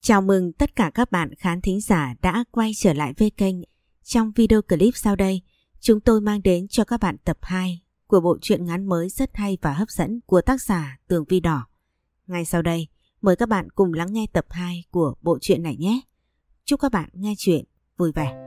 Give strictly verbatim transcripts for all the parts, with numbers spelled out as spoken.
Chào mừng tất cả các bạn khán thính giả đã quay trở lại với kênh. Trong video clip sau đây, chúng tôi mang đến cho các bạn tập hai của bộ truyện ngắn mới rất hay và hấp dẫn của tác giả Tường Vi Đỏ. Ngay sau đây, mời các bạn cùng lắng nghe tập hai của bộ truyện này nhé. Chúc các bạn nghe chuyện vui vẻ.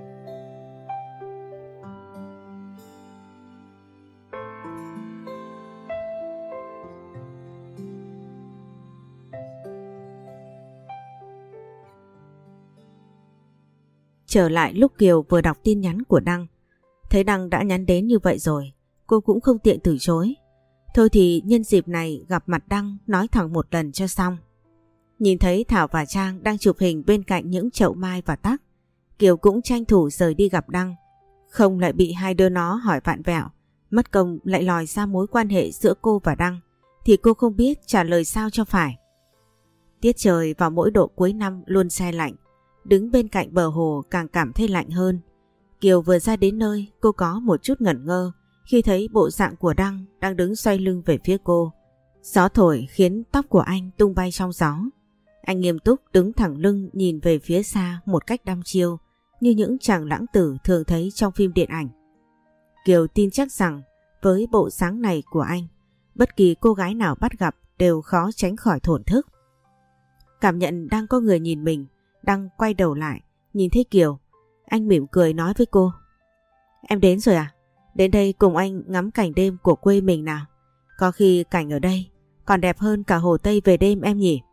Trở lại lúc Kiều vừa đọc tin nhắn của Đăng, thấy Đăng đã nhắn đến như vậy rồi, cô cũng không tiện từ chối. Thôi thì nhân dịp này gặp mặt Đăng nói thẳng một lần cho xong. Nhìn thấy Thảo và Trang đang chụp hình bên cạnh những chậu mai và tắc, Kiều cũng tranh thủ rời đi gặp Đăng, không lại bị hai đứa nó hỏi vạn vẹo, mất công lại lòi ra mối quan hệ giữa cô và Đăng, thì cô không biết trả lời sao cho phải. Tiết trời vào mỗi độ cuối năm luôn se lạnh. Đứng bên cạnh bờ hồ càng cảm thấy lạnh hơn. Kiều vừa ra đến nơi, cô có một chút ngẩn ngơ khi thấy bộ dạng của Đăng đang đứng xoay lưng về phía cô. Gió thổi khiến tóc của anh tung bay trong gió. Anh nghiêm túc đứng thẳng lưng nhìn về phía xa một cách đăm chiêu, như những chàng lãng tử thường thấy trong phim điện ảnh. Kiều tin chắc rằng với bộ dáng này của anh, bất kỳ cô gái nào bắt gặp đều khó tránh khỏi thổn thức. Cảm nhận đang có người nhìn mình, Đăng quay đầu lại, nhìn thấy Kiều. Anh mỉm cười nói với cô: "Em đến rồi à? Đến đây cùng anh ngắm cảnh đêm của quê mình nào. Có khi cảnh ở đây còn đẹp hơn cả Hồ Tây về đêm em nhỉ?"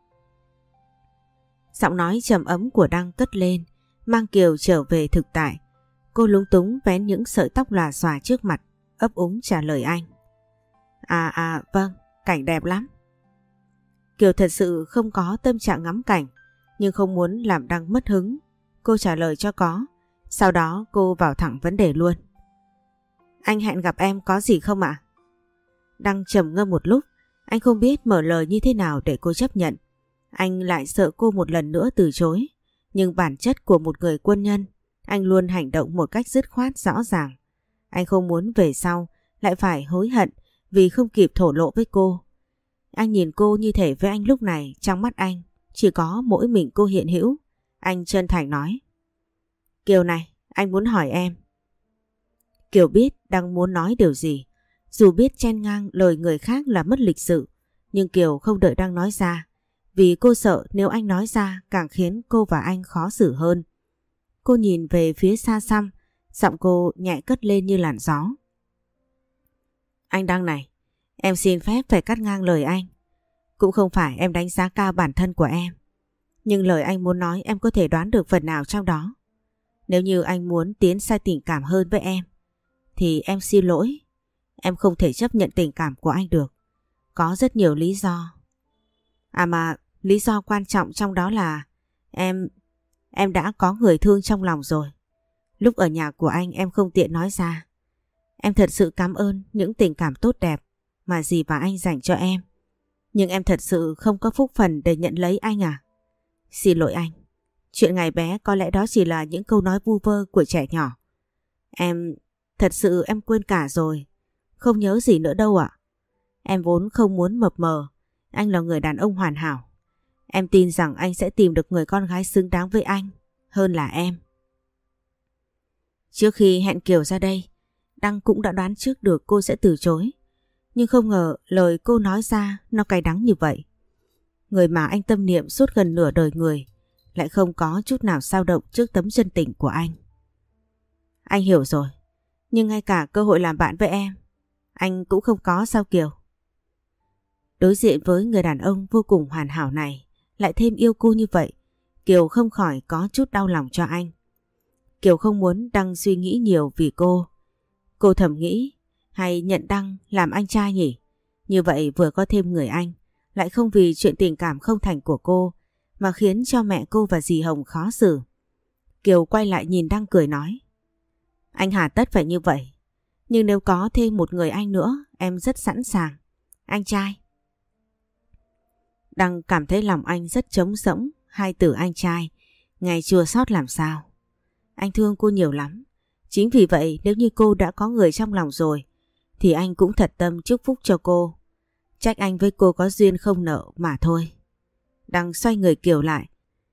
Giọng nói trầm ấm của Đăng cất lên, mang Kiều trở về thực tại. Cô lúng túng vén những sợi tóc lòa xòa trước mặt, ấp úng trả lời anh: À à vâng, cảnh đẹp lắm." Kiều thật sự không có tâm trạng ngắm cảnh, nhưng không muốn làm Đăng mất hứng. Cô trả lời cho có, sau đó cô vào thẳng vấn đề luôn: "Anh hẹn gặp em có gì không ạ?" Đăng trầm ngâm một lúc, anh không biết mở lời như thế nào để cô chấp nhận. Anh lại sợ cô một lần nữa từ chối, nhưng bản chất của một người quân nhân, anh luôn hành động một cách dứt khoát rõ ràng. Anh không muốn về sau lại phải hối hận vì không kịp thổ lộ với cô. Anh nhìn cô như thể với anh lúc này, trong mắt anh chỉ có mỗi mình cô hiện hữu. Anh chân thành nói: "Kiều này, anh muốn hỏi em." Kiều biết Đăng muốn nói điều gì. Dù biết chen ngang lời người khác là mất lịch sự, nhưng Kiều không đợi Đăng nói ra, vì cô sợ nếu anh nói ra càng khiến cô và anh khó xử hơn. Cô nhìn về phía xa xăm, giọng cô nhẹ cất lên như làn gió: "Anh Đăng này, em xin phép phải cắt ngang lời anh. Cũng không phải em đánh giá cao bản thân của em, nhưng lời anh muốn nói em có thể đoán được phần nào trong đó. Nếu như anh muốn tiến xa tình cảm hơn với em, thì em xin lỗi, em không thể chấp nhận tình cảm của anh được. Có rất nhiều lý do. À mà lý do quan trọng trong đó là em, em đã có người thương trong lòng rồi. Lúc ở nhà của anh em không tiện nói ra. Em thật sự cảm ơn những tình cảm tốt đẹp mà dì và anh dành cho em. Nhưng em thật sự không có phúc phần để nhận lấy anh à? Xin lỗi anh. Chuyện ngày bé có lẽ đó chỉ là những câu nói vu vơ của trẻ nhỏ. Em, thật sự em quên cả rồi. Không nhớ gì nữa đâu ạ. Em vốn không muốn mập mờ. Anh là người đàn ông hoàn hảo. Em tin rằng anh sẽ tìm được người con gái xứng đáng với anh hơn là em." Trước khi hẹn Kiều ra đây, Đăng cũng đã đoán trước được cô sẽ từ chối. Nhưng không ngờ lời cô nói ra nó cay đắng như vậy. Người mà anh tâm niệm suốt gần nửa đời người lại không có chút nào dao động trước tấm chân tình của anh. "Anh hiểu rồi, nhưng ngay cả cơ hội làm bạn với em anh cũng không có sao Kiều?" Đối diện với người đàn ông vô cùng hoàn hảo này, lại thêm yêu cô như vậy, Kiều không khỏi có chút đau lòng cho anh. Kiều không muốn Đăng suy nghĩ nhiều vì cô. Cô thầm nghĩ, hay nhận Đăng làm anh trai nhỉ? Như vậy vừa có thêm người anh, lại không vì chuyện tình cảm không thành của cô mà khiến cho mẹ cô và dì Hồng khó xử. Kiều quay lại nhìn Đăng cười nói: "Anh hà tất phải như vậy. Nhưng nếu có thêm một người anh nữa, em rất sẵn sàng. Anh trai." Đăng cảm thấy lòng anh rất trống rỗng. Hai từ anh trai ngày chua xót làm sao. Anh thương cô nhiều lắm. Chính vì vậy nếu như cô đã có người trong lòng rồi, thì anh cũng thật tâm chúc phúc cho cô. Trách anh với cô có duyên không nợ mà thôi. Đăng xoay người Kiều lại,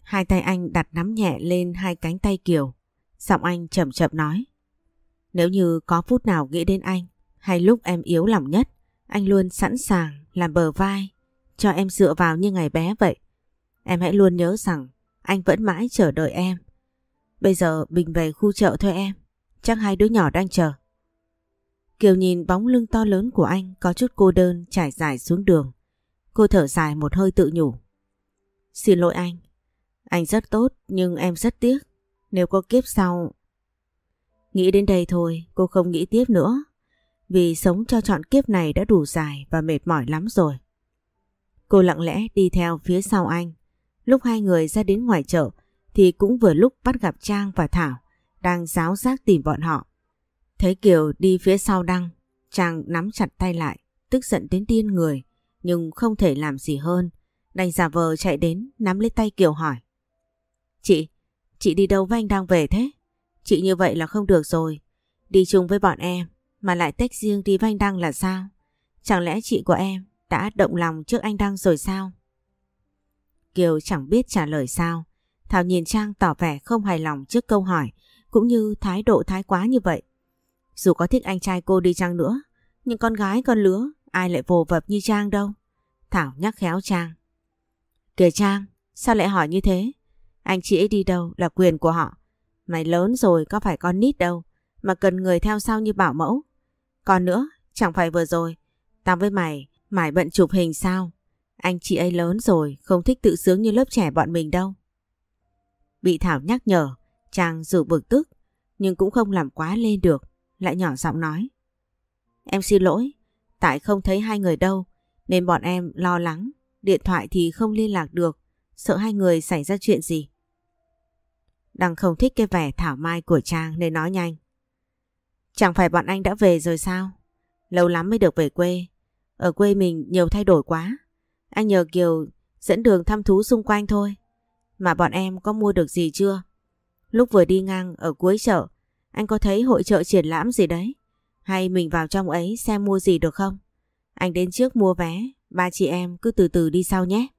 Hai tay anh đặt nắm nhẹ lên hai cánh tay Kiều. Giọng anh chậm chậm nói. Nếu như có phút nào nghĩ đến anh, hay lúc em yếu lòng nhất, anh luôn sẵn sàng làm bờ vai, cho em dựa vào như ngày bé vậy. Em hãy luôn nhớ rằng anh vẫn mãi chờ đợi em. Bây giờ mình về khu chợ thôi em, chắc hai đứa nhỏ đang chờ. Kiều nhìn bóng lưng to lớn của anh có chút cô đơn trải dài xuống đường. Cô thở dài một hơi tự nhủ. Xin lỗi anh, anh rất tốt nhưng em rất tiếc. Nếu có kiếp sau... Nghĩ đến đây thôi, cô không nghĩ tiếp nữa. Vì sống cho trọn kiếp này đã đủ dài và mệt mỏi lắm rồi. Cô lặng lẽ đi theo phía sau anh. Lúc hai người ra đến ngoài chợ thì cũng vừa lúc bắt gặp Trang và Thảo đang ráo rác tìm bọn họ. Thấy Kiều đi phía sau Đăng, Trang nắm chặt tay lại, tức giận đến điên người, nhưng không thể làm gì hơn. Đành giả vờ chạy đến nắm lấy tay Kiều hỏi. Chị, chị đi đâu với anh Đăng về thế? Chị như vậy là không được rồi. Đi chung với bọn em mà lại tách riêng đi với anh Đăng là sao? Chẳng lẽ chị của em đã động lòng trước anh Đăng rồi sao? Kiều chẳng biết trả lời sao. Thảo nhìn Trang tỏ vẻ không hài lòng trước câu hỏi cũng như thái độ thái quá như vậy. Dù có thích anh trai cô đi chăng nữa, nhưng con gái con lứa ai lại vồ vập như Trang đâu. Thảo nhắc khéo Trang. Kìa Trang, sao lại hỏi như thế? Anh chị ấy đi đâu là quyền của họ. Mày lớn rồi có phải con nít đâu mà cần người theo sau như bảo mẫu. Còn nữa, chẳng phải vừa rồi tao với mày mải bận chụp hình sao? Anh chị ấy lớn rồi, không thích tự sướng như lớp trẻ bọn mình đâu. Bị Thảo nhắc nhở, Trang dù bực tức nhưng cũng không làm quá lên được, lại nhỏ giọng nói. Em xin lỗi, tại không thấy hai người đâu nên bọn em lo lắng, điện thoại thì không liên lạc được, sợ hai người xảy ra chuyện gì. Đăng không thích cái vẻ thảo mai của Trang nên nói nhanh. Chẳng phải bọn anh đã về rồi sao? Lâu lắm mới được về quê. Ở quê mình nhiều thay đổi quá. Anh nhờ Kiều dẫn đường thăm thú xung quanh thôi. Mà bọn em có mua được gì chưa? Lúc vừa đi ngang ở cuối chợ, anh có thấy hội chợ triển lãm gì đấy? Hay mình vào trong ấy xem mua gì được không? Anh đến trước mua vé, ba chị em cứ từ từ đi sau nhé.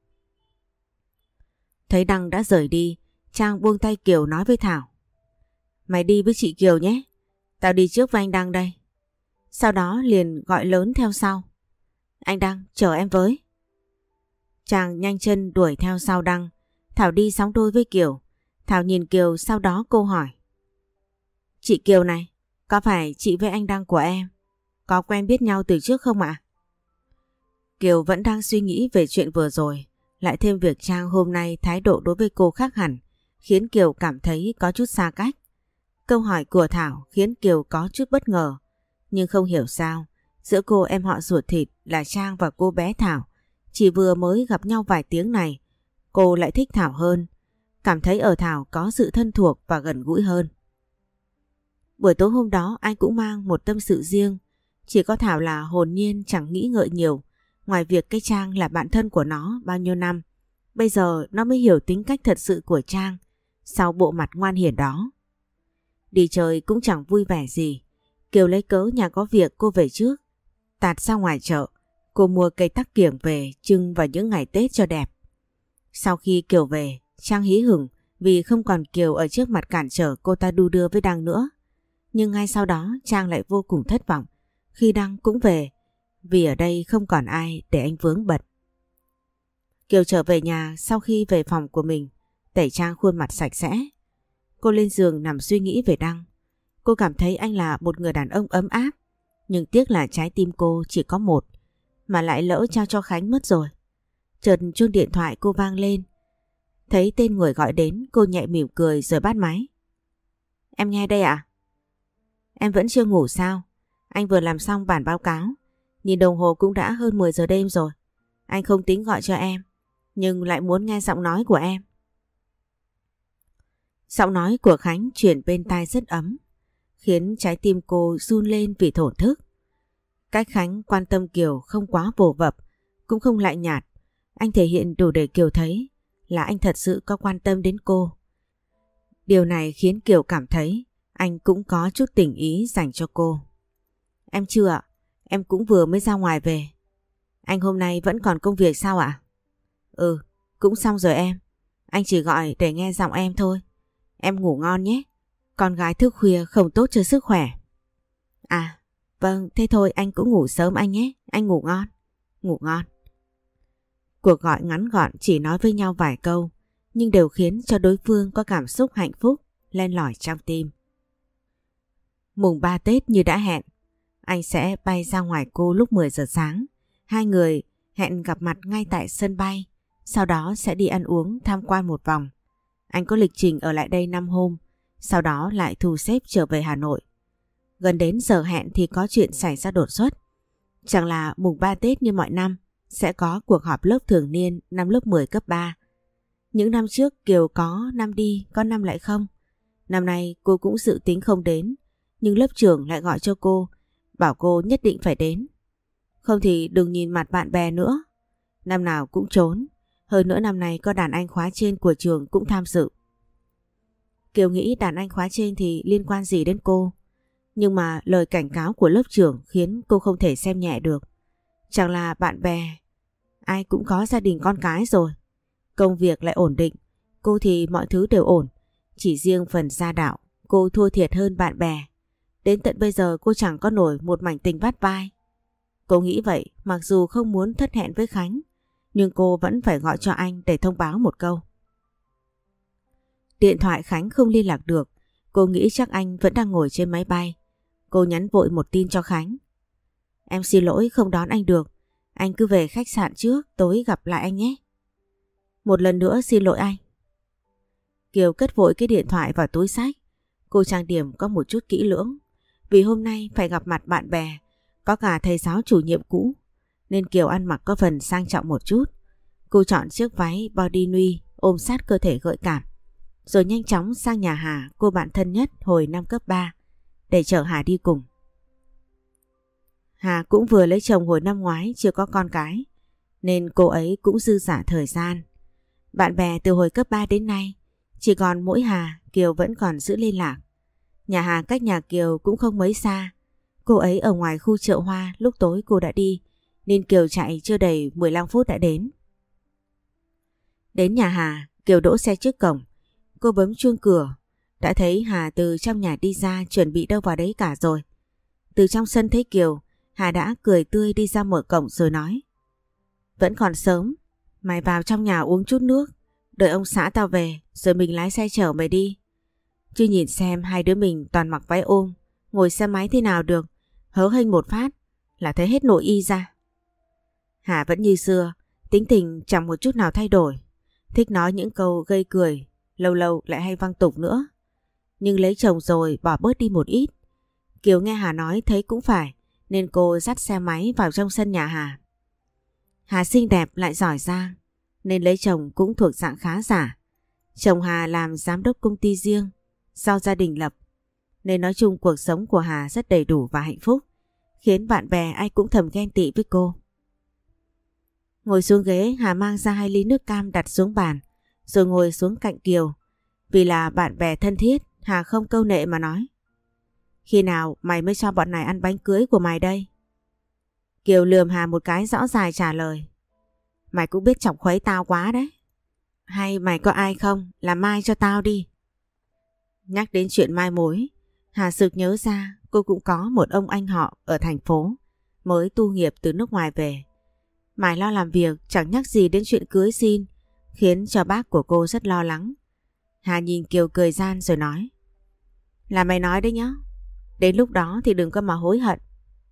Thấy Đăng đã rời đi, Trang buông tay Kiều nói với Thảo. Mày đi với chị Kiều nhé, tao đi trước với anh Đăng đây. Sau đó liền gọi lớn theo sau. Anh Đăng, chờ em với. Trang nhanh chân đuổi theo sau Đăng. Thảo đi sóng đôi với Kiều. Thảo nhìn Kiều, sau đó cô hỏi. Chị Kiều này, có phải chị với anh Đăng của em có quen biết nhau từ trước không ạ? Kiều vẫn đang suy nghĩ về chuyện vừa rồi, lại thêm việc Trang hôm nay thái độ đối với cô khác hẳn, khiến Kiều cảm thấy có chút xa cách. Câu hỏi của Thảo khiến Kiều có chút bất ngờ, nhưng không hiểu sao giữa cô em họ ruột thịt là Trang và cô bé Thảo, chỉ vừa mới gặp nhau vài tiếng này, cô lại thích Thảo hơn, cảm thấy ở Thảo có sự thân thuộc và gần gũi hơn. Buổi tối hôm đó anh cũng mang một tâm sự riêng, chỉ có Thảo là hồn nhiên chẳng nghĩ ngợi nhiều, ngoài việc cái Trang là bạn thân của nó bao nhiêu năm, bây giờ nó mới hiểu tính cách thật sự của Trang sau bộ mặt ngoan hiền đó. Đi chơi cũng chẳng vui vẻ gì, Kiều lấy cớ nhà có việc cô về trước, tạt ra ngoài chợ, cô mua cây tắc kiểng về trưng vào những ngày Tết cho đẹp. Sau khi Kiều về, Trang hí hửng vì không còn Kiều ở trước mặt cản trở cô ta đu đưa với Đăng nữa. Nhưng ngay sau đó Trang lại vô cùng thất vọng khi Đăng cũng về, vì ở đây không còn ai để anh vướng bận. Kiều trở về nhà sau khi về phòng của mình, tẩy trang khuôn mặt sạch sẽ. Cô lên giường nằm suy nghĩ về Đăng. Cô cảm thấy anh là một người đàn ông ấm áp, nhưng tiếc là trái tim cô chỉ có một, mà lại lỡ trao cho Khánh mất rồi. Chợt chuông điện thoại cô vang lên. Thấy tên người gọi đến, cô nhẹ mỉm cười rồi bắt máy. Em nghe đây ạ? Em vẫn chưa ngủ sao? Anh vừa làm xong bản báo cáo, nhìn đồng hồ cũng đã hơn mười giờ đêm rồi. Anh không tính gọi cho em, nhưng lại muốn nghe giọng nói của em. Giọng nói của Khánh truyền bên tai rất ấm, khiến trái tim cô run lên vì thổn thức. Cách Khánh quan tâm Kiều không quá vồ vập, cũng không lạnh nhạt. Anh thể hiện đủ để Kiều thấy là anh thật sự có quan tâm đến cô. Điều này khiến Kiều cảm thấy anh cũng có chút tình ý dành cho cô. Em chưa ạ, em cũng vừa mới ra ngoài về. Anh hôm nay vẫn còn công việc sao ạ? Ừ, cũng xong rồi em. Anh chỉ gọi để nghe giọng em thôi. Em ngủ ngon nhé. Con gái thức khuya không tốt cho sức khỏe. À, vâng, thế thôi anh cũng ngủ sớm anh nhé. Anh ngủ ngon. Ngủ ngon. Cuộc gọi ngắn gọn chỉ nói với nhau vài câu, nhưng đều khiến cho đối phương có cảm xúc hạnh phúc len lỏi trong tim. Mùng ba Tết như đã hẹn, anh sẽ bay ra ngoài cô lúc mười giờ sáng. Hai người hẹn gặp mặt ngay tại sân bay, sau đó sẽ đi ăn uống tham quan một vòng. Anh có lịch trình ở lại đây năm hôm, sau đó lại thu xếp trở về Hà Nội. Gần đến giờ hẹn thì có chuyện xảy ra đột xuất. Chẳng là mùng ba Tết như mọi năm sẽ có cuộc họp lớp thường niên năm lớp mười cấp ba. Những năm trước Kiều có năm đi, có năm lại không. Năm nay cô cũng dự tính không đến, nhưng lớp trưởng lại gọi cho cô, bảo cô nhất định phải đến. Không thì đừng nhìn mặt bạn bè nữa. Năm nào cũng trốn, hơn nữa năm nay có đàn anh khóa trên của trường cũng tham dự. Kiều nghĩ đàn anh khóa trên thì liên quan gì đến cô. Nhưng mà lời cảnh cáo của lớp trưởng khiến cô không thể xem nhẹ được. Chẳng là bạn bè, ai cũng có gia đình con cái rồi. Công việc lại ổn định, cô thì mọi thứ đều ổn. Chỉ riêng phần gia đạo, cô thua thiệt hơn bạn bè. Đến tận bây giờ cô chẳng có nổi một mảnh tình vắt vai. Cô nghĩ vậy, mặc dù không muốn thất hẹn với Khánh, nhưng cô vẫn phải gọi cho anh để thông báo một câu. Điện thoại Khánh không liên lạc được, cô nghĩ chắc anh vẫn đang ngồi trên máy bay. Cô nhắn vội một tin cho Khánh. Em xin lỗi không đón anh được, anh cứ về khách sạn trước, tối gặp lại anh nhé. Một lần nữa xin lỗi anh. Kiều cất vội cái điện thoại vào túi xách. Cô trang điểm có một chút kỹ lưỡng, vì hôm nay phải gặp mặt bạn bè, có cả thầy giáo chủ nhiệm cũ, nên Kiều ăn mặc có phần sang trọng một chút. Cô chọn chiếc váy body nude ôm sát cơ thể gợi cảm, rồi nhanh chóng sang nhà Hà, cô bạn thân nhất hồi năm cấp ba, để chở Hà đi cùng. Hà cũng vừa lấy chồng hồi năm ngoái, chưa có con cái, nên cô ấy cũng dư dả thời gian. Bạn bè từ hồi cấp ba đến nay, chỉ còn mỗi Hà, Kiều vẫn còn giữ liên lạc. Nhà Hà cách nhà Kiều cũng không mấy xa. Cô ấy ở ngoài khu chợ hoa, lúc tối cô đã đi, nên Kiều chạy chưa đầy mười lăm phút đã đến. Đến nhà Hà, Kiều đỗ xe trước cổng. Cô bấm chuông cửa, đã thấy Hà từ trong nhà đi ra, chuẩn bị đâu vào đấy cả rồi. Từ trong sân thấy Kiều, Hà đã cười tươi đi ra mở cổng rồi nói. Vẫn còn sớm, mày vào trong nhà uống chút nước, đợi ông xã tao về rồi mình lái xe chở mày đi. Chứ nhìn xem hai đứa mình toàn mặc váy ôm, ngồi xe máy thế nào được, hớ hênh một phát là thấy hết nội y ra. Hà vẫn như xưa, tính tình chẳng một chút nào thay đổi, thích nói những câu gây cười, lâu lâu lại hay văng tục nữa. Nhưng lấy chồng rồi bỏ bớt đi một ít. Kiều nghe Hà nói thấy cũng phải, nên cô dắt xe máy vào trong sân nhà Hà. Hà xinh đẹp lại giỏi giang, nên lấy chồng cũng thuộc dạng khá giả. Chồng Hà làm giám đốc công ty riêng do gia đình lập, nên nói chung cuộc sống của Hà rất đầy đủ và hạnh phúc, khiến bạn bè ai cũng thầm ghen tị với cô. Ngồi xuống ghế, Hà mang ra hai ly nước cam đặt xuống bàn, rồi ngồi xuống cạnh Kiều. Vì là bạn bè thân thiết, Hà không câu nệ mà nói. Khi nào mày mới cho bọn này ăn bánh cưới của mày đây? Kiều lườm Hà một cái rõ dài trả lời. Mày cũng biết chọc khuấy tao quá đấy. Hay mày có ai không, làm mai cho tao đi. Nhắc đến chuyện mai mối, Hà sực nhớ ra cô cũng có một ông anh họ ở thành phố, mới tu nghiệp từ nước ngoài về. Mày lo làm việc chẳng nhắc gì đến chuyện cưới xin, khiến cho bác của cô rất lo lắng. Hà nhìn Kiều cười gian rồi nói. Là mày nói đấy nhá, đến lúc đó thì đừng có mà hối hận.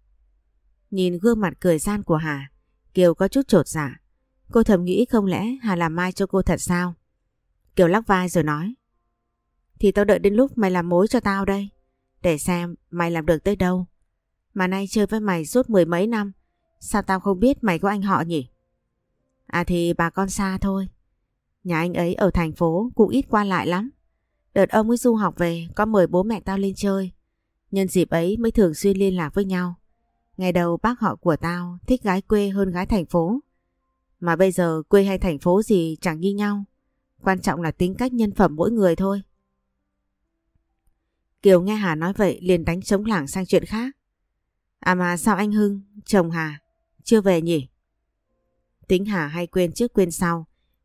Nhìn gương mặt cười gian của Hà, Kiều có chút chột dạ. Cô thầm nghĩ không lẽ Hà làm mai cho cô thật sao? Kiều lắc vai rồi nói. Thì tao đợi đến lúc mày làm mối cho tao đây, để xem mày làm được tới đâu. Mà nay chơi với mày suốt mười mấy năm, sao tao không biết mày có anh họ nhỉ? À thì bà con xa thôi. Nhà anh ấy ở thành phố cũng ít qua lại lắm. Đợt ông ấy du học về có mời bố mẹ tao lên chơi. Nhân dịp ấy mới thường xuyên liên lạc với nhau. Ngày đầu bác họ của tao thích gái quê hơn gái thành phố. Mà bây giờ quê hay thành phố gì chẳng như nhau. Quan trọng là tính cách nhân phẩm mỗi người thôi. Kiều nghe Hà nói vậy liền đánh trống lảng sang chuyện khác. À mà sao anh Hưng, chồng Hà, chưa về nhỉ? Tính Hà hay quên trước quên sau,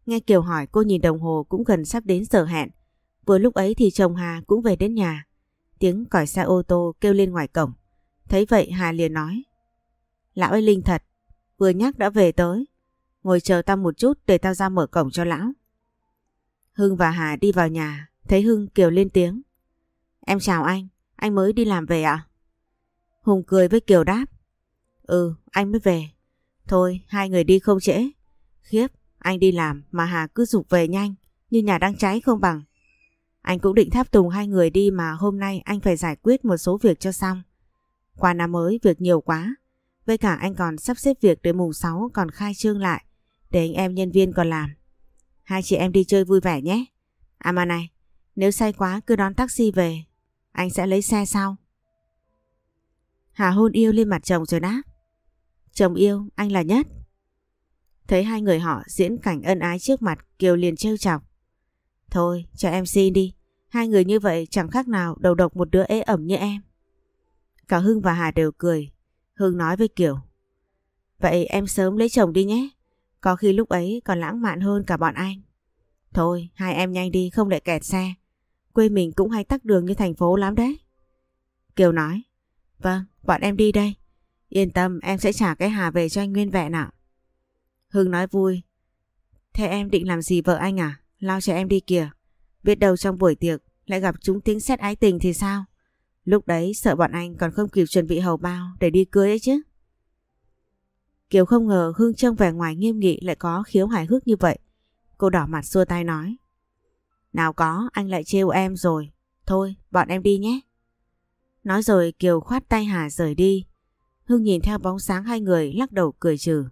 Nghe Kiều hỏi cô nhìn đồng hồ cũng gần sắp đến giờ hẹn. Vừa lúc ấy thì chồng Hà cũng về đến nhà. Tiếng còi xe ô tô kêu lên ngoài cổng. Thấy vậy Hà liền nói: Lão ấy linh thật, vừa nhắc đã về tới. Ngồi chờ tao một chút để tao ra mở cổng cho lão. Hưng và Hà đi vào nhà. Thấy Hưng, Kiều lên tiếng: Em chào anh, anh mới đi làm về ạ? Hùng cười với Kiều đáp: Ừ, anh mới về. Thôi hai người đi không trễ. Khiếp, anh đi làm mà Hà cứ giục về nhanh, như nhà đang cháy không bằng. Anh cũng định tháp tùng hai người đi mà hôm nay anh phải giải quyết một số việc cho xong. Qua năm mới việc nhiều quá. Với cả anh còn sắp xếp việc để mùng sáu còn khai trương lại, để anh em nhân viên còn làm. Hai chị em đi chơi vui vẻ nhé. À mà này, nếu say quá cứ đón taxi về, anh sẽ lấy xe sau. Hà hôn yêu lên mặt chồng rồi đáp: Chồng yêu, anh là nhất. Thấy hai người họ diễn cảnh ân ái trước mặt, Kiều liền trêu chọc: Thôi cho em xin đi, hai người như vậy chẳng khác nào đầu độc một đứa ế ẩm như em. Cả Hưng và Hà đều cười. Hưng nói với Kiều: Vậy em sớm lấy chồng đi nhé, có khi lúc ấy còn lãng mạn hơn cả bọn anh. Thôi hai em nhanh đi không lại kẹt xe, quê mình cũng hay tắc đường như thành phố lắm đấy. Kiều nói: Vâng, bọn em đi đây. Yên tâm, em sẽ trả cái Hà về cho anh nguyên vẹn ạ. Hưng nói vui: Thế em định làm gì vợ anh à? Lao cho em đi kìa. Biết đâu trong buổi tiệc lại gặp chúng tiếng sét ái tình thì sao? Lúc đấy sợ bọn anh còn không kịp chuẩn bị hầu bao để đi cưới ấy chứ. Kiều không ngờ Hưng trông vẻ ngoài nghiêm nghị lại có khiếu hài hước như vậy. Cô đỏ mặt xua tay nói: Nào có, anh lại trêu em rồi. Thôi bọn em đi nhé. Nói rồi Kiều khoát tay Hà rời đi. Hưng nhìn theo bóng sáng hai người lắc đầu cười trừ.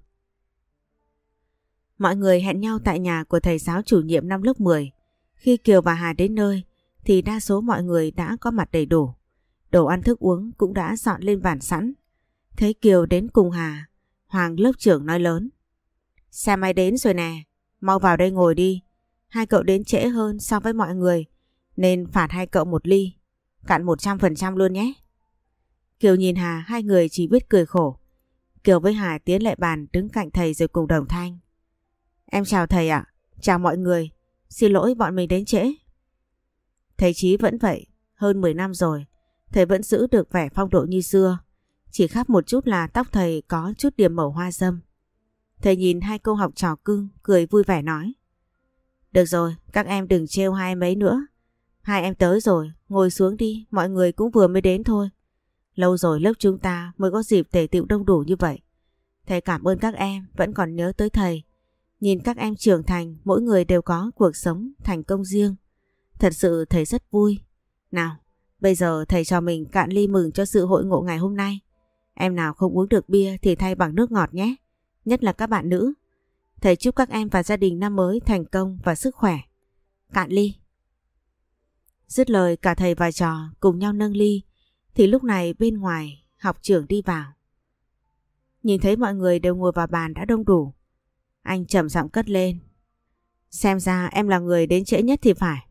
Mọi người hẹn nhau tại nhà của thầy giáo chủ nhiệm năm lớp mười. Khi Kiều và Hà đến nơi thì đa số mọi người đã có mặt đầy đủ. Đồ ăn thức uống cũng đã dọn lên bàn sẵn. Thấy Kiều đến cùng Hà, Hoàng lớp trưởng nói lớn: Xe máy đến rồi nè, mau vào đây ngồi đi. Hai cậu đến trễ hơn so với mọi người nên phạt hai cậu một ly, cạn một trăm phần trăm luôn nhé. Kiều nhìn Hà, hai người chỉ biết cười khổ. Kiều với Hà tiến lại bàn đứng cạnh thầy rồi cùng đồng thanh: Em chào thầy ạ. Chào mọi người. Xin lỗi bọn mình đến trễ. Thầy Chí vẫn vậy, hơn mười năm rồi, thầy vẫn giữ được vẻ phong độ như xưa. Chỉ khác một chút là tóc thầy có chút điểm màu hoa râm. Thầy nhìn hai cô học trò cưng, cười vui vẻ nói: Được rồi, các em đừng trêu hai em ấy nữa. Hai em tới rồi, ngồi xuống đi, mọi người cũng vừa mới đến thôi. Lâu rồi lớp chúng ta mới có dịp tề tựu đông đủ như vậy. Thầy cảm ơn các em vẫn còn nhớ tới thầy. Nhìn các em trưởng thành, mỗi người đều có cuộc sống thành công riêng. Thật sự thầy rất vui. Nào, bây giờ thầy cho mình cạn ly mừng cho sự hội ngộ ngày hôm nay. Em nào không uống được bia thì thay bằng nước ngọt nhé. Nhất là các bạn nữ. Thầy chúc các em và gia đình năm mới thành công và sức khỏe. Cạn ly. Dứt lời cả thầy và trò cùng nhau nâng ly. Thì lúc này bên ngoài học trưởng đi vào. Nhìn thấy mọi người đều ngồi vào bàn đã đông đủ, anh trầm giọng cất lên: Xem ra em là người đến trễ nhất thì phải.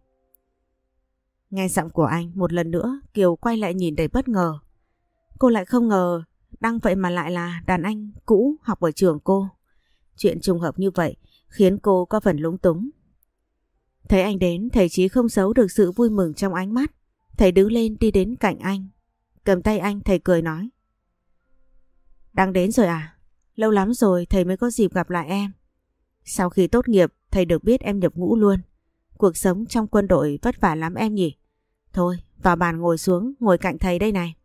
Nghe giọng của anh một lần nữa, Kiều quay lại nhìn đầy bất ngờ. Cô lại không ngờ Đăng vậy mà lại là đàn anh cũ học ở trường cô. Chuyện trùng hợp như vậy khiến cô có phần lúng túng. Thấy anh đến, thầy Chí không giấu được sự vui mừng trong ánh mắt. Thầy đứng lên đi đến cạnh anh, cầm tay anh, thầy cười nói: Đăng đến rồi à? Lâu lắm rồi thầy mới có dịp gặp lại em. Sau khi tốt nghiệp thầy được biết em nhập ngũ luôn. Cuộc sống trong quân đội vất vả lắm em nhỉ? Thôi vào bàn ngồi xuống, ngồi cạnh thầy đây này.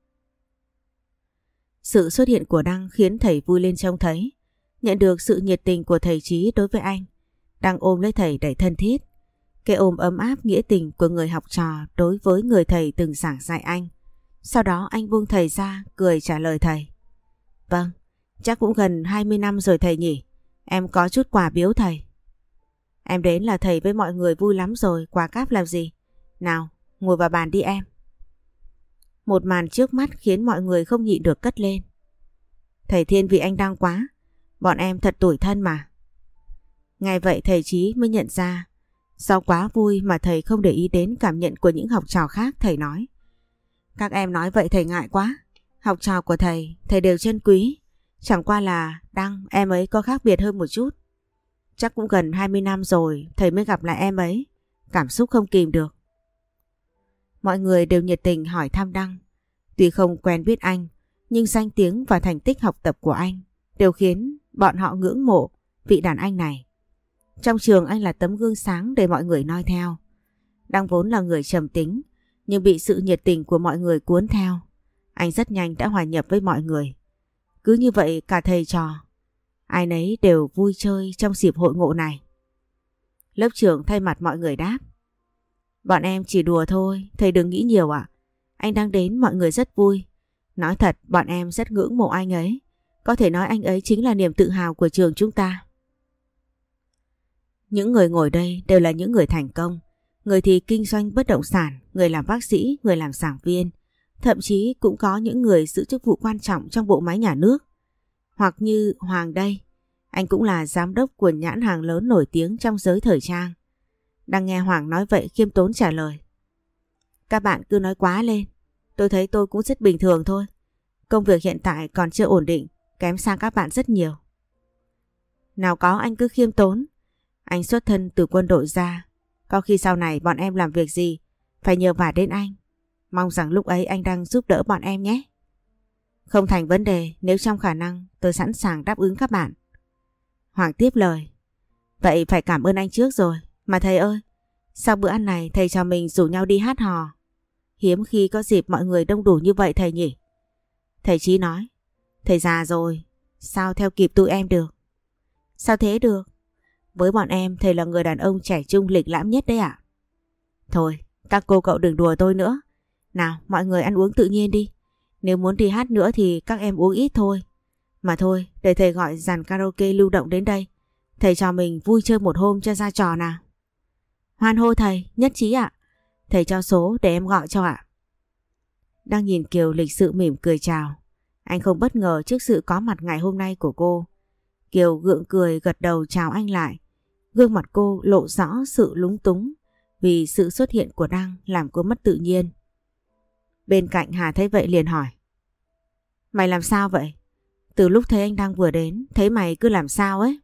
Sự xuất hiện của Đăng khiến thầy vui lên trông thấy. Nhận được sự nhiệt tình của thầy Chí đối với anh, Đăng ôm lấy thầy đầy thân thiết. Cái ôm ấm áp nghĩa tình của người học trò đối với người thầy từng giảng dạy anh. Sau đó anh buông thầy ra, cười trả lời thầy: Vâng, chắc cũng gần hai mươi năm rồi thầy nhỉ. Em có chút quà biếu thầy. Em đến là thầy với mọi người vui lắm rồi, quà cáp làm gì? Nào, ngồi vào bàn đi em. Một màn trước mắt khiến mọi người không nhịn được cất lên: Thầy thiên vị anh Đăng quá, bọn em thật tủi thân mà. Ngay vậy thầy Chí mới nhận ra, do quá vui mà thầy không để ý đến cảm nhận của những học trò khác. Thầy nói: Các em nói vậy thầy ngại quá. Học trò của thầy, thầy đều trân quý. Chẳng qua là Đăng em ấy có khác biệt hơn một chút. Chắc cũng gần hai mươi năm rồi thầy mới gặp lại em ấy. Cảm xúc không kìm được. Mọi người đều nhiệt tình hỏi thăm Đăng. Tuy không quen biết anh, nhưng danh tiếng và thành tích học tập của anh đều khiến bọn họ ngưỡng mộ vị đàn anh này. Trong trường anh là tấm gương sáng để mọi người noi theo. Đăng vốn là người trầm tính, nhưng bị sự nhiệt tình của mọi người cuốn theo. Anh rất nhanh đã hòa nhập với mọi người. Cứ như vậy cả thầy trò, ai nấy đều vui chơi trong dịp hội ngộ này. Lớp trưởng thay mặt mọi người đáp. Bọn em chỉ đùa thôi, thầy đừng nghĩ nhiều ạ. Anh đang đến mọi người rất vui. Nói thật bọn em rất ngưỡng mộ anh ấy. Có thể nói anh ấy chính là niềm tự hào của trường chúng ta. Những người ngồi đây đều là những người thành công. Người thì kinh doanh bất động sản, người làm bác sĩ, người làm giảng viên. Thậm chí cũng có những người giữ chức vụ quan trọng trong bộ máy nhà nước. Hoặc như Hoàng đây, anh cũng là giám đốc của nhãn hàng lớn nổi tiếng trong giới thời trang. Đang nghe Hoàng nói vậy khiêm tốn trả lời. Các bạn cứ nói quá lên. Tôi thấy tôi cũng rất bình thường thôi. Công việc hiện tại còn chưa ổn định, kém sang các bạn rất nhiều. Nào có, anh cứ khiêm tốn. Anh xuất thân từ quân đội ra. Có khi sau này bọn em làm việc gì phải nhờ vả đến anh. Mong rằng lúc ấy anh đang giúp đỡ bọn em nhé. Không thành vấn đề, nếu trong khả năng tôi sẵn sàng đáp ứng các bạn. Hoàng tiếp lời. Vậy phải cảm ơn anh trước rồi. Mà thầy ơi, sau bữa ăn này thầy cho mình rủ nhau đi hát hò. Hiếm khi có dịp mọi người đông đủ như vậy thầy nhỉ? Thầy Chí nói. Thầy già rồi, sao theo kịp tụi em được? Sao thế được? Với bọn em thầy là người đàn ông trẻ trung lịch lãm nhất đấy ạ. Thôi, các cô cậu đừng đùa tôi nữa. Nào, mọi người ăn uống tự nhiên đi. Nếu muốn đi hát nữa thì các em uống ít thôi. Mà thôi, để thầy gọi dàn karaoke lưu động đến đây. Thầy cho mình vui chơi một hôm cho ra trò nào. Hoan hô thầy, nhất trí ạ. Thầy cho số để em gọi cho ạ. Đang nhìn Kiều lịch sự mỉm cười chào. Anh không bất ngờ trước sự có mặt ngày hôm nay của cô. Kiều gượng cười gật đầu chào anh lại. Gương mặt cô lộ rõ sự lúng túng vì sự xuất hiện của Đăng làm cô mất tự nhiên. Bên cạnh Hà thấy vậy liền hỏi. Mày làm sao vậy? Từ lúc thấy anh Đăng vừa đến, thấy mày cứ làm sao ấy?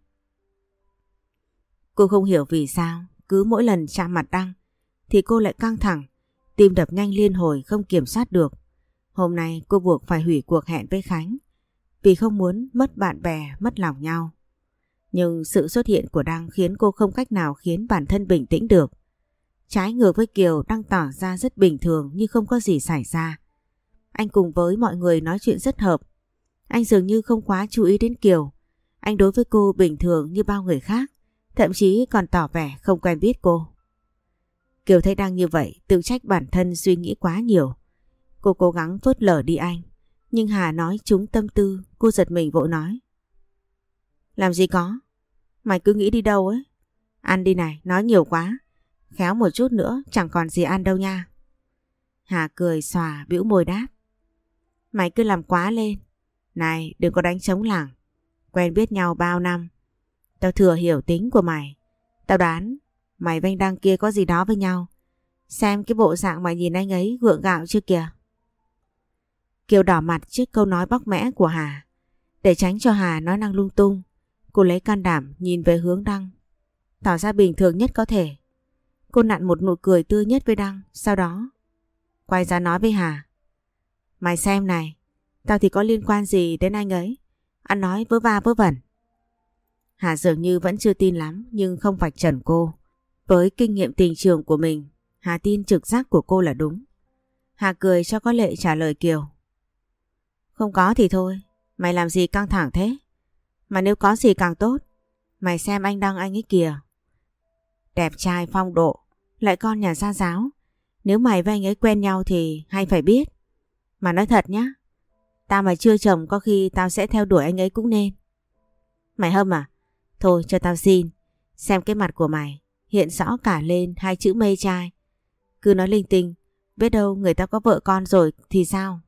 Cô không hiểu vì sao cứ mỗi lần chạm mặt Đăng thì cô lại căng thẳng, tim đập nhanh liên hồi không kiểm soát được. Hôm nay cô buộc phải hủy cuộc hẹn với Khánh vì không muốn mất bạn bè, mất lòng nhau. Nhưng sự xuất hiện của Đăng khiến cô không cách nào khiến bản thân bình tĩnh được. Trái ngược với Kiều, Đăng tỏ ra rất bình thường như không có gì xảy ra. Anh cùng với mọi người nói chuyện rất hợp. Anh dường như không quá chú ý đến Kiều. Anh đối với cô bình thường như bao người khác, thậm chí còn tỏ vẻ không quen biết cô. Kiều thấy Đăng như vậy, tự trách bản thân suy nghĩ quá nhiều. Cô cố gắng phớt lờ đi anh, nhưng Hà nói trúng tâm tư, cô giật mình vội nói. Làm gì có, mày cứ nghĩ đi đâu ấy. Ăn đi này, nói nhiều quá. Khéo một chút nữa chẳng còn gì ăn đâu nha. Hà cười xòa bĩu môi đáp. Mày cứ làm quá lên. Này, đừng có đánh trống lảng. Quen biết nhau bao năm, tao thừa hiểu tính của mày. Tao đoán mày và anh Đăng kia có gì đó với nhau. Xem cái bộ dạng mày nhìn anh ấy gượng gạo chưa kìa. Kiều đỏ mặt trước câu nói bóc mẽ của Hà. Để tránh cho Hà nói năng lung tung, cô lấy can đảm nhìn về hướng Đăng, tỏ ra bình thường nhất có thể. Cô nặn một nụ cười tươi nhất với Đăng, sau đó quay ra nói với Hà. Mày xem này, tao thì có liên quan gì đến anh ấy? Ăn nói vớ va vớ vẩn. Hà dường như vẫn chưa tin lắm nhưng không vạch trần cô. Với kinh nghiệm tình trường của mình, Hà tin trực giác của cô là đúng. Hà cười cho có lệ trả lời Kiều. Không có thì thôi, mày làm gì căng thẳng thế? Mà nếu có gì càng tốt. Mày xem anh Đăng anh ấy kìa. Đẹp trai phong độ, lại con nhà gia giáo. Nếu mày với anh ấy quen nhau thì hay phải biết. Mà nói thật nhá, tao mà chưa chồng có khi tao sẽ theo đuổi anh ấy cũng nên. Mày hâm à? Thôi cho tao xin. Xem cái mặt của mày hiện rõ cả lên hai chữ mê trai. Cứ nói linh tinh, biết đâu người ta có vợ con rồi thì sao?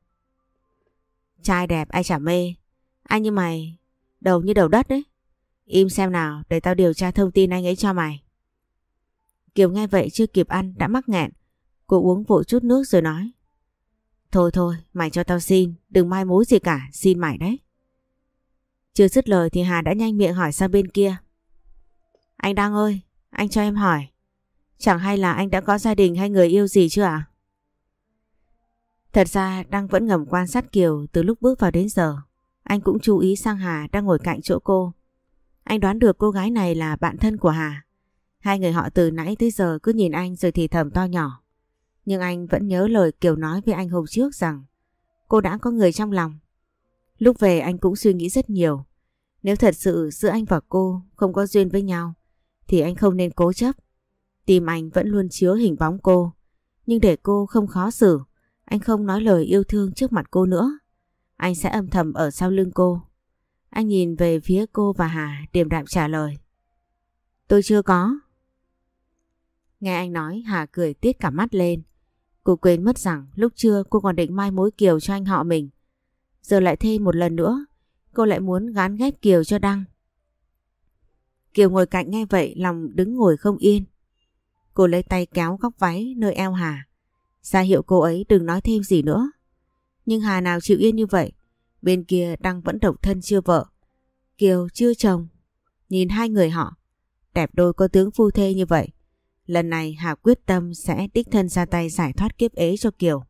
Trai đẹp ai chả mê. Ai như mày đầu như đầu đất đấy. Im xem nào, để tao điều tra thông tin anh ấy cho mày. Kiều nghe vậy chưa kịp ăn đã mắc nghẹn. Cô uống vội chút nước rồi nói. Thôi thôi, mày cho tao xin, đừng mai mối gì cả, xin mày đấy. Chưa dứt lời thì Hà đã nhanh miệng hỏi sang bên kia. Anh Đăng ơi, anh cho em hỏi, chẳng hay là anh đã có gia đình hay người yêu gì chưa ạ? Thật ra Đăng vẫn ngầm quan sát Kiều từ lúc bước vào đến giờ. Anh cũng chú ý sang Hà đang ngồi cạnh chỗ cô. Anh đoán được cô gái này là bạn thân của Hà. Hai người họ từ nãy tới giờ cứ nhìn anh rồi thì thầm to nhỏ. Nhưng anh vẫn nhớ lời Kiều nói với anh hôm trước rằng cô đã có người trong lòng. Lúc về anh cũng suy nghĩ rất nhiều. Nếu thật sự giữa anh và cô không có duyên với nhau thì anh không nên cố chấp. Tim anh vẫn luôn chứa hình bóng cô. Nhưng để cô không khó xử, anh không nói lời yêu thương trước mặt cô nữa. Anh sẽ âm thầm ở sau lưng cô. Anh nhìn về phía cô và Hà điềm đạm trả lời. Tôi chưa có. Nghe anh nói, Hà cười tít cả mắt lên. Cô quên mất rằng lúc trưa cô còn định mai mối Kiều cho anh họ mình. Giờ lại thêm một lần nữa, cô lại muốn gán ghép Kiều cho Đăng. Kiều ngồi cạnh nghe vậy lòng đứng ngồi không yên. Cô lấy tay kéo góc váy nơi eo Hà, ra hiệu cô ấy đừng nói thêm gì nữa. Nhưng Hà nào chịu yên như vậy. Bên kia Đăng vẫn độc thân chưa vợ, Kiều chưa chồng. Nhìn hai người họ đẹp đôi có tướng phu thê như vậy, lần này Hà quyết tâm sẽ đích thân ra tay giải thoát kiếp ế cho Kiều.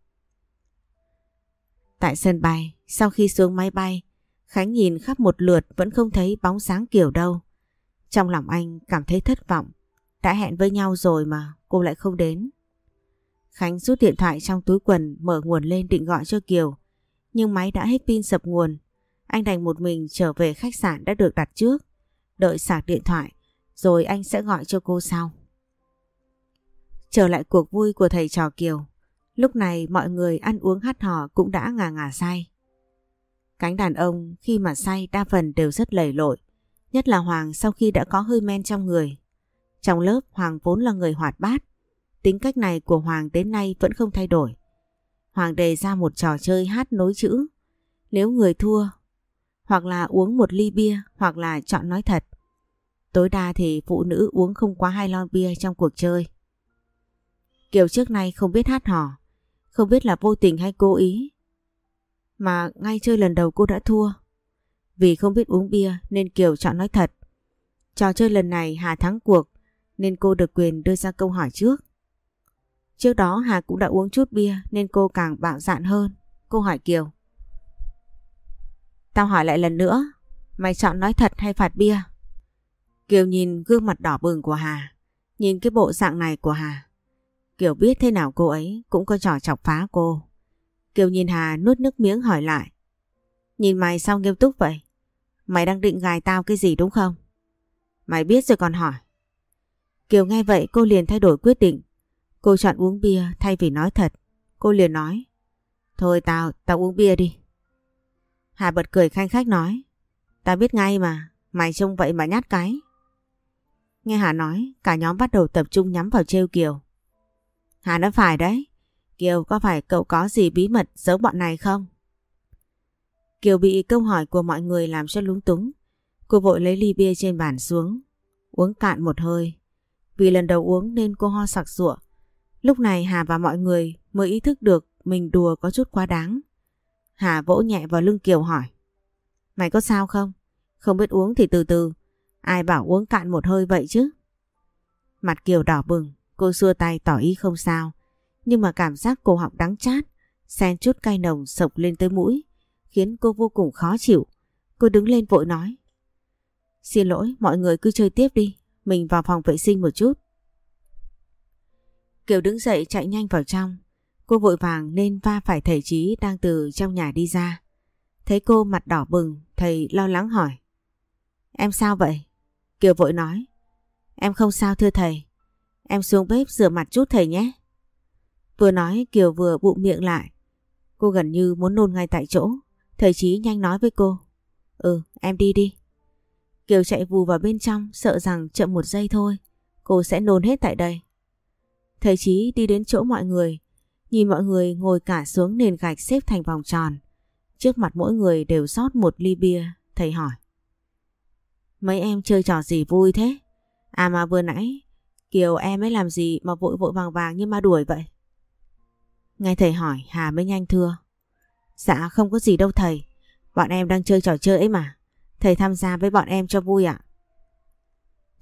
Tại sân bay, sau khi xuống máy bay, Khánh nhìn khắp một lượt vẫn không thấy bóng sáng Kiều đâu. Trong lòng anh cảm thấy thất vọng. Đã hẹn với nhau rồi mà cô lại không đến. Khánh rút điện thoại trong túi quần mở nguồn lên định gọi cho Kiều. Nhưng máy đã hết pin sập nguồn. Anh đành một mình trở về khách sạn đã được đặt trước. Đợi sạc điện thoại rồi anh sẽ gọi cho cô sau. Trở lại cuộc vui của thầy trò Kiều. Lúc này mọi người ăn uống hát hò cũng đã ngà ngà say. Cánh đàn ông khi mà say đa phần đều rất lầy lội. Nhất là Hoàng sau khi đã có hơi men trong người. Trong lớp Hoàng vốn là người hoạt bát. Tính cách này của Hoàng đến nay vẫn không thay đổi. Hoàng đề ra một trò chơi hát nối chữ. Nếu người thua, hoặc là uống một ly bia, hoặc là chọn nói thật. Tối đa thì phụ nữ uống không quá hai lon bia trong cuộc chơi. Kiều trước nay không biết hát hò, không biết là vô tình hay cố ý, mà ngay chơi lần đầu cô đã thua. Vì không biết uống bia nên Kiều chọn nói thật. Trò chơi lần này Hà thắng cuộc nên cô được quyền đưa ra câu hỏi trước. Trước đó Hà cũng đã uống chút bia nên cô càng bạo dạn hơn. Cô hỏi Kiều. Tao hỏi lại lần nữa, mày chọn nói thật hay phạt bia? Kiều nhìn gương mặt đỏ bừng của Hà, nhìn cái bộ dạng này của Hà. Kiều biết thế nào cô ấy cũng có trò chọc phá cô. Kiều nhìn Hà nuốt nước miếng hỏi lại. Nhìn mày sao nghiêm túc vậy? Mày đang định gài tao cái gì đúng không? Mày biết rồi còn hỏi. Kiều nghe vậy cô liền thay đổi quyết định. Cô chọn uống bia thay vì nói thật. Cô liền nói. Thôi tao, tao uống bia đi. Hà bật cười khanh khách nói. Tao biết ngay mà, mày trông vậy mà nhát cái. Nghe Hà nói, cả nhóm bắt đầu tập trung nhắm vào trêu Kiều. Hà nói phải đấy. Kiều, có phải cậu có gì bí mật giấu bọn này không? Kiều bị câu hỏi của mọi người làm cho lúng túng. Cô vội lấy ly bia trên bàn xuống, uống cạn một hơi. Vì lần đầu uống nên cô ho sặc sụa. Lúc này Hà và mọi người mới ý thức được mình đùa có chút quá đáng. Hà vỗ nhẹ vào lưng Kiều hỏi. Mày có sao không? Không biết uống thì từ từ. Ai bảo uống cạn một hơi vậy chứ? Mặt Kiều đỏ bừng, cô xua tay tỏ ý không sao. Nhưng mà cảm giác cổ họng đắng chát, xen chút cay nồng sộc lên tới mũi, khiến cô vô cùng khó chịu. Cô đứng lên vội nói. Xin lỗi, mọi người cứ chơi tiếp đi. Mình vào phòng vệ sinh một chút. Kiều đứng dậy chạy nhanh vào trong. Cô vội vàng nên va phải thầy Chí đang từ trong nhà đi ra. Thấy cô mặt đỏ bừng, thầy lo lắng hỏi. Em sao vậy? Kiều vội nói. Em không sao thưa thầy. Em xuống bếp rửa mặt chút thầy nhé. Vừa nói Kiều vừa bụm miệng lại. Cô gần như muốn nôn ngay tại chỗ. Thầy Chí nhanh nói với cô. Ừ, em đi đi. Kiều chạy vù vào bên trong, sợ rằng chậm một giây thôi cô sẽ nôn hết tại đây. Thầy Chí đi đến chỗ mọi người, nhìn mọi người ngồi cả xuống nền gạch xếp thành vòng tròn. Trước mặt mỗi người đều rót một ly bia. Thầy hỏi. Mấy em chơi trò gì vui thế? À mà vừa nãy Kiều em ấy làm gì mà vội vội vàng vàng như ma đuổi vậy? Nghe thầy hỏi Hà mới nhanh thưa. Dạ không có gì đâu thầy. Bọn em đang chơi trò chơi ấy mà. Thầy tham gia với bọn em cho vui ạ.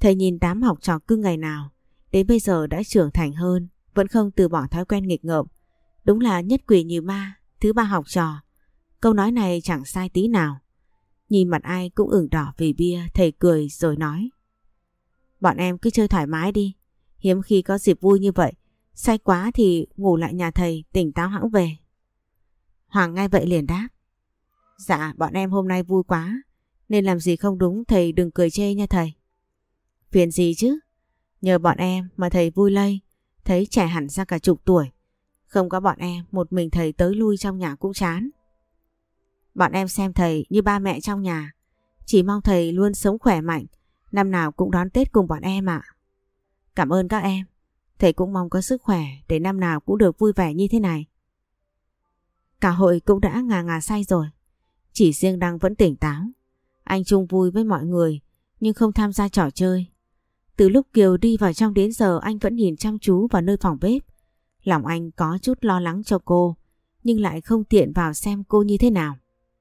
Thầy nhìn đám học trò cưng ngày nào, đến bây giờ đã trưởng thành hơn, vẫn không từ bỏ thói quen nghịch ngợm. Đúng là nhất quỷ nhì ma, thứ ba học trò. Câu nói này chẳng sai tí nào. Nhìn mặt ai cũng ửng đỏ vì bia, thầy cười rồi nói. Bọn em cứ chơi thoải mái đi, hiếm khi có dịp vui như vậy. Say quá thì ngủ lại nhà thầy, tỉnh táo hẵng về. Hoàng nghe vậy liền đáp. Dạ, bọn em hôm nay vui quá, nên làm gì không đúng thầy đừng cười chê nha thầy. Phiền gì chứ, nhờ bọn em mà thầy vui lây, thấy trẻ hẳn ra cả chục tuổi. Không có bọn em, một mình thầy tới lui trong nhà cũng chán. Bọn em xem thầy như ba mẹ trong nhà, chỉ mong thầy luôn sống khỏe mạnh, năm nào cũng đón Tết cùng bọn em ạ. Cảm ơn các em, thầy cũng mong có sức khỏe để năm nào cũng được vui vẻ như thế này. Cả hội cũng đã ngà ngà say rồi, chỉ riêng Đăng vẫn tỉnh táo. Anh chung vui với mọi người nhưng không tham gia trò chơi. Từ lúc Kiều đi vào trong đến giờ anh vẫn nhìn chăm chú vào nơi phòng bếp. Lòng anh có chút lo lắng cho cô, nhưng lại không tiện vào xem cô như thế nào.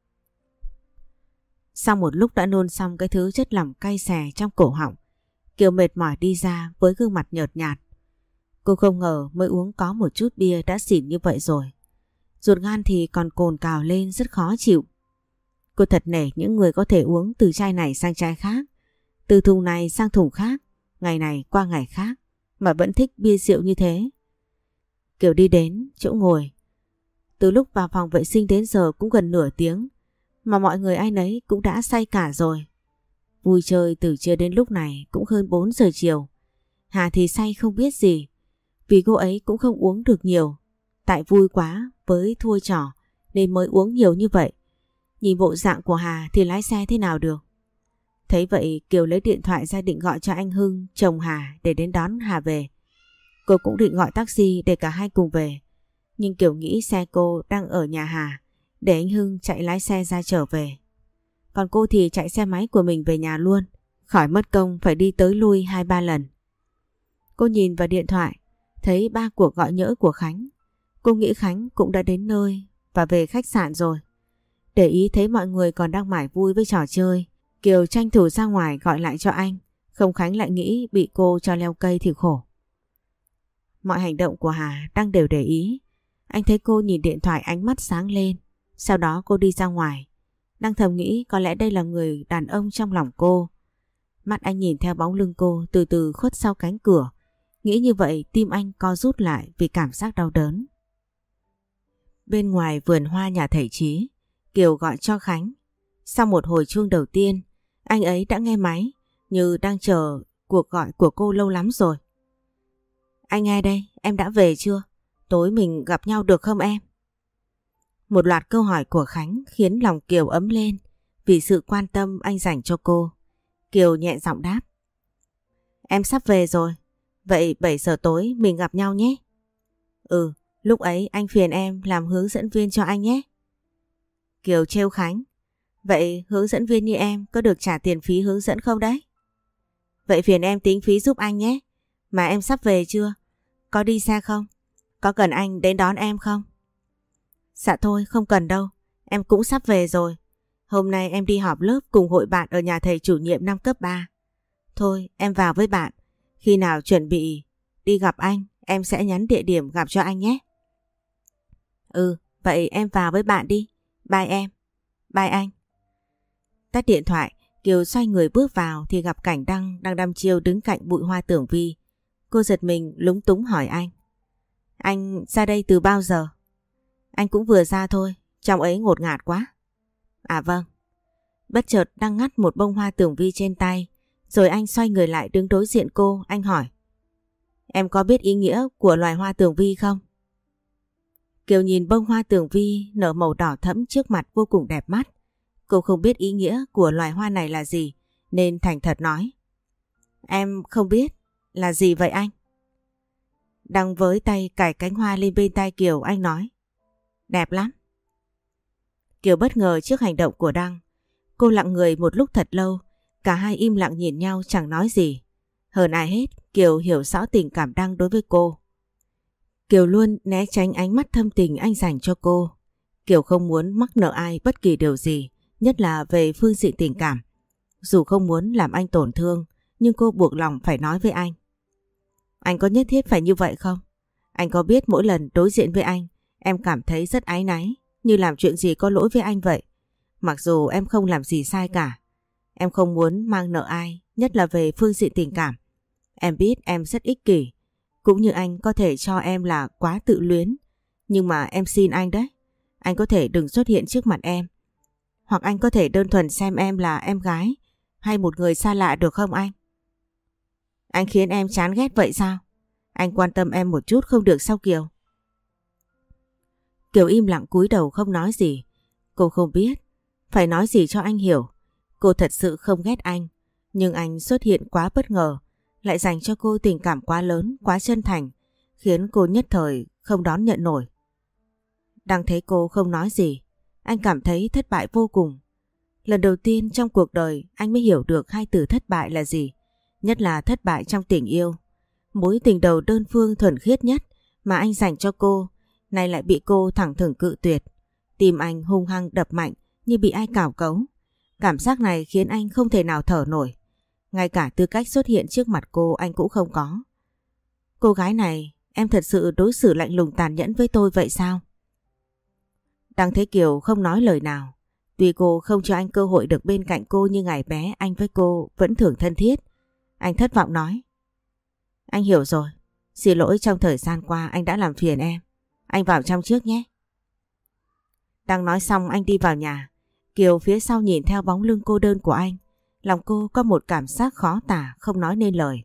Sau một lúc đã nôn xong cái thứ chất lỏng cay xè trong cổ họng, Kiều mệt mỏi đi ra với gương mặt nhợt nhạt. Cô không ngờ mới uống có một chút bia đã xỉn như vậy rồi. Ruột gan thì còn cồn cào lên rất khó chịu. Cô thật nể những người có thể uống từ chai này sang chai khác, từ thùng này sang thùng khác, ngày này qua ngày khác, mà vẫn thích bia rượu như thế. Kiều đi đến chỗ ngồi. Từ lúc vào phòng vệ sinh đến giờ cũng gần nửa tiếng, mà mọi người ai nấy cũng đã say cả rồi. Vui chơi từ trưa đến lúc này cũng hơn bốn giờ chiều. Hà thì say không biết gì, vì cô ấy cũng không uống được nhiều. Tại vui quá với thua trò nên mới uống nhiều như vậy. Nhìn bộ dạng của Hà thì lái xe thế nào được. Thấy vậy Kiều lấy điện thoại ra định gọi cho anh Hưng, chồng Hà, để đến đón Hà về. Cô cũng định gọi taxi để cả hai cùng về, nhưng Kiều nghĩ xe cô đang ở nhà Hà, để anh Hưng chạy lái xe ra trở về. Còn cô thì chạy xe máy của mình về nhà luôn, khỏi mất công phải đi tới lui hai ba lần. Cô nhìn vào điện thoại, thấy ba cuộc gọi nhỡ của Khánh. Cô nghĩ Khánh cũng đã đến nơi và về khách sạn rồi. Để ý thấy mọi người còn đang mải vui với trò chơi, Kiều tranh thủ ra ngoài gọi lại cho anh. Không Khánh lại nghĩ bị cô cho leo cây thì khổ. Mọi hành động của Hà đang đều để ý. Anh thấy cô nhìn điện thoại ánh mắt sáng lên. Sau đó cô đi ra ngoài. Đang thầm nghĩ có lẽ đây là người đàn ông trong lòng cô. Mắt anh nhìn theo bóng lưng cô từ từ khuất sau cánh cửa. Nghĩ như vậy tim anh co rút lại vì cảm giác đau đớn. Bên ngoài vườn hoa nhà thầy Chí, Kiều gọi cho Khánh. Sau một hồi chuông đầu tiên, anh ấy đã nghe máy, như đang chờ cuộc gọi của cô lâu lắm rồi. Anh nghe đây, em đã về chưa? Tối mình gặp nhau được không em? Một loạt câu hỏi của Khánh khiến lòng Kiều ấm lên vì sự quan tâm anh dành cho cô. Kiều nhẹ giọng đáp. Em sắp về rồi, vậy bảy giờ tối mình gặp nhau nhé. Ừ, lúc ấy anh phiền em làm hướng dẫn viên cho anh nhé. Kiều trêu Khánh. Vậy hướng dẫn viên như em có được trả tiền phí hướng dẫn không đấy? Vậy phiền em tính phí giúp anh nhé. Mà em sắp về chưa? Có đi xe không? Có cần anh đến đón em không? Dạ thôi không cần đâu, em cũng sắp về rồi. Hôm nay em đi họp lớp cùng hội bạn ở nhà thầy chủ nhiệm năm cấp ba. Thôi em vào với bạn, khi nào chuẩn bị đi gặp anh em sẽ nhắn địa điểm gặp cho anh nhé. Ừ, vậy em vào với bạn đi. Bye em. Bye anh. Tắt điện thoại, Kiều xoay người bước vào thì gặp cảnh Đăng đang đăm chiêu đứng cạnh bụi hoa tưởng vi. Cô giật mình lúng túng hỏi anh. Anh ra đây từ bao giờ? Anh cũng vừa ra thôi, trong ấy ngột ngạt quá. À vâng. Bất chợt Đăng ngắt một bông hoa tưởng vi trên tay, rồi anh xoay người lại đứng đối diện cô, anh hỏi. Em có biết ý nghĩa của loài hoa tưởng vi không? Kiều nhìn bông hoa tưởng vi nở màu đỏ thẫm trước mặt vô cùng đẹp mắt. Cô không biết ý nghĩa của loài hoa này là gì nên thành thật nói. Em không biết. Là gì vậy anh? Đăng với tay cài cánh hoa lên bên tai Kiều, anh nói. Đẹp lắm. Kiều bất ngờ trước hành động của Đăng. Cô lặng người một lúc thật lâu, cả hai im lặng nhìn nhau chẳng nói gì. Hơn ai hết, Kiều hiểu rõ tình cảm Đăng đối với cô. Kiều luôn né tránh ánh mắt thâm tình anh dành cho cô. Kiều không muốn mắc nợ ai bất kỳ điều gì, nhất là về phương diện tình cảm. Dù không muốn làm anh tổn thương, nhưng cô buộc lòng phải nói với anh. Anh có nhất thiết phải như vậy không? Anh có biết mỗi lần đối diện với anh, em cảm thấy rất áy náy, như làm chuyện gì có lỗi với anh vậy. Mặc dù em không làm gì sai cả. Em không muốn mang nợ ai, nhất là về phương diện tình cảm. Em biết em rất ích kỷ, cũng như anh có thể cho em là quá tự luyến. Nhưng mà em xin anh đấy, anh có thể đừng xuất hiện trước mặt em. Hoặc anh có thể đơn thuần xem em là em gái hay một người xa lạ được không anh? Anh khiến em chán ghét vậy sao? Anh quan tâm em một chút không được sao Kiều? Kiều im lặng cúi đầu không nói gì. Cô không biết phải nói gì cho anh hiểu. Cô thật sự không ghét anh, nhưng anh xuất hiện quá bất ngờ, lại dành cho cô tình cảm quá lớn, quá chân thành, khiến cô nhất thời không đón nhận nổi. Đang thấy cô không nói gì, anh cảm thấy thất bại vô cùng. Lần đầu tiên trong cuộc đời anh mới hiểu được hai từ thất bại là gì, nhất là thất bại trong tình yêu. Mối tình đầu đơn phương thuần khiết nhất mà anh dành cho cô, nay lại bị cô thẳng thừng cự tuyệt. Tim anh hung hăng đập mạnh như bị ai cào cấu. Cảm giác này khiến anh không thể nào thở nổi. Ngay cả tư cách xuất hiện trước mặt cô anh cũng không có. Cô gái này, em thật sự đối xử lạnh lùng tàn nhẫn với tôi vậy sao? Đăng Thế Kiều không nói lời nào. Tuy cô không cho anh cơ hội được bên cạnh cô như ngày bé anh với cô vẫn thường thân thiết. Anh thất vọng nói. Anh hiểu rồi. Xin lỗi trong thời gian qua anh đã làm phiền em. Anh vào trong trước nhé. Đang nói xong anh đi vào nhà. Kiều phía sau nhìn theo bóng lưng cô đơn của anh. Lòng cô có một cảm giác khó tả không nói nên lời.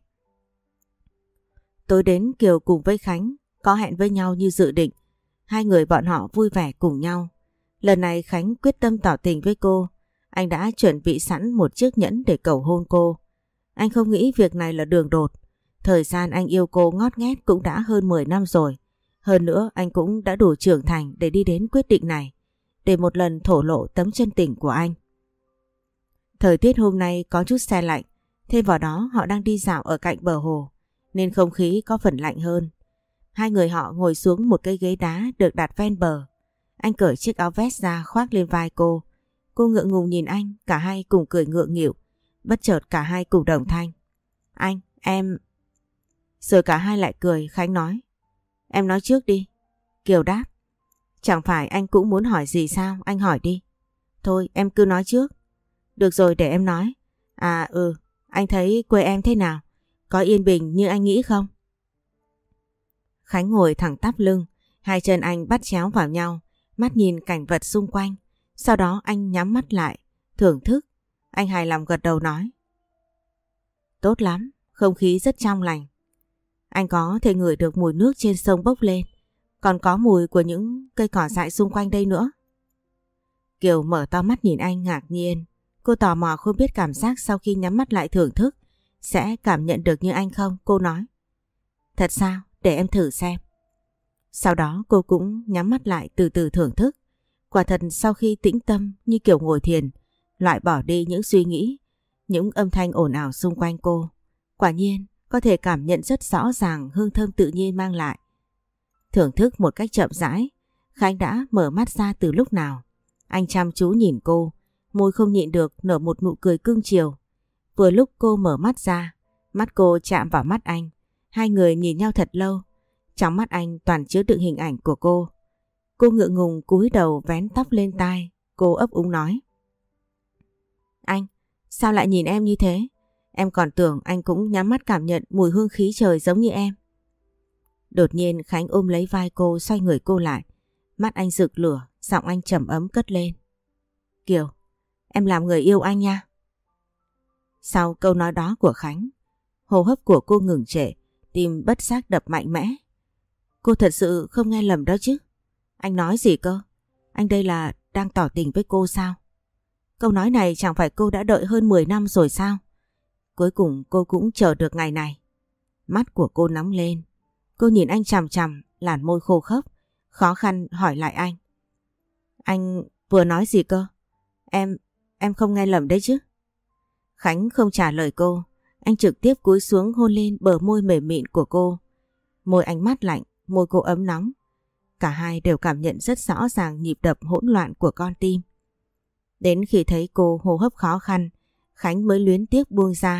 Tối đến Kiều cùng với Khánh có hẹn với nhau như dự định. Hai người bọn họ vui vẻ cùng nhau. Lần này Khánh quyết tâm tỏ tình với cô. Anh đã chuẩn bị sẵn một chiếc nhẫn để cầu hôn cô. Anh không nghĩ việc này là đường đột. Thời gian anh yêu cô ngót nghét cũng đã hơn mười năm rồi. Hơn nữa anh cũng đã đủ trưởng thành để đi đến quyết định này. Để một lần thổ lộ tấm chân tình của anh. Thời tiết hôm nay có chút se lạnh. Thêm vào đó họ đang đi dạo ở cạnh bờ hồ, nên không khí có phần lạnh hơn. Hai người họ ngồi xuống một cây ghế đá được đặt ven bờ. Anh cởi chiếc áo vest ra khoác lên vai cô. Cô ngượng ngùng nhìn anh, cả hai cùng cười ngượng nghịu. Bất chợt cả hai cùng đồng thanh. Anh, em... Rồi cả hai lại cười. Khánh nói. Em nói trước đi. Kiều đáp. Chẳng phải anh cũng muốn hỏi gì sao? Anh hỏi đi. Thôi em cứ nói trước. Được rồi để em nói. À ừ, anh thấy quê em thế nào? Có yên bình như anh nghĩ không? Khánh ngồi thẳng tắp lưng. Hai chân anh bắt chéo vào nhau. Mắt nhìn cảnh vật xung quanh. Sau đó anh nhắm mắt lại. Thưởng thức. Anh hài lòng gật đầu nói. Tốt lắm. Không khí rất trong lành. Anh có thể ngửi được mùi nước trên sông bốc lên. Còn có mùi của những cây cỏ dại xung quanh đây nữa. Kiều mở to mắt nhìn anh ngạc nhiên. Cô tò mò không biết cảm giác sau khi nhắm mắt lại thưởng thức sẽ cảm nhận được như anh không? Cô nói. Thật sao? Để em thử xem. Sau đó cô cũng nhắm mắt lại từ từ thưởng thức. Quả thật sau khi tĩnh tâm như kiểu ngồi thiền, loại bỏ đi những suy nghĩ, những âm thanh ồn ào xung quanh cô. Quả nhiên có thể cảm nhận rất rõ ràng hương thơm tự nhiên mang lại. Thưởng thức một cách chậm rãi, Khánh đã mở mắt ra từ lúc nào. Anh chăm chú nhìn cô, môi không nhịn được nở một nụ cười cưng chiều. Vừa lúc cô mở mắt ra, mắt cô chạm vào mắt anh. Hai người nhìn nhau thật lâu. Trong mắt anh toàn chứa đựng hình ảnh của cô. Cô ngượng ngùng cúi đầu vén tóc lên tai. Cô ấp úng nói. Anh, sao lại nhìn em như thế? Em còn tưởng anh cũng nhắm mắt cảm nhận mùi hương khí trời giống như em. Đột nhiên Khánh ôm lấy vai cô, xoay người cô lại. Mắt anh rực lửa, giọng anh trầm ấm cất lên. Kiều, em làm người yêu anh nha. Sau câu nói đó của Khánh, hô hấp của cô ngừng trệ, tim bất giác đập mạnh mẽ. Cô thật sự không nghe lầm đó chứ? Anh nói gì cơ? Anh đây là đang tỏ tình với cô sao? Câu nói này chẳng phải cô đã đợi hơn mười năm rồi sao? Cuối cùng cô cũng chờ được ngày này. Mắt của cô nóng lên. Cô nhìn anh chằm chằm, làn môi khô khốc, khó khăn hỏi lại anh. Anh vừa nói gì cơ? Em, em không nghe lầm đấy chứ? Khánh không trả lời cô. Anh trực tiếp cúi xuống hôn lên bờ môi mềm mịn của cô. Môi anh mát lạnh, môi cô ấm nóng. Cả hai đều cảm nhận rất rõ ràng nhịp đập hỗn loạn của con tim. Đến khi thấy cô hô hấp khó khăn, Khánh mới luyến tiếc buông ra.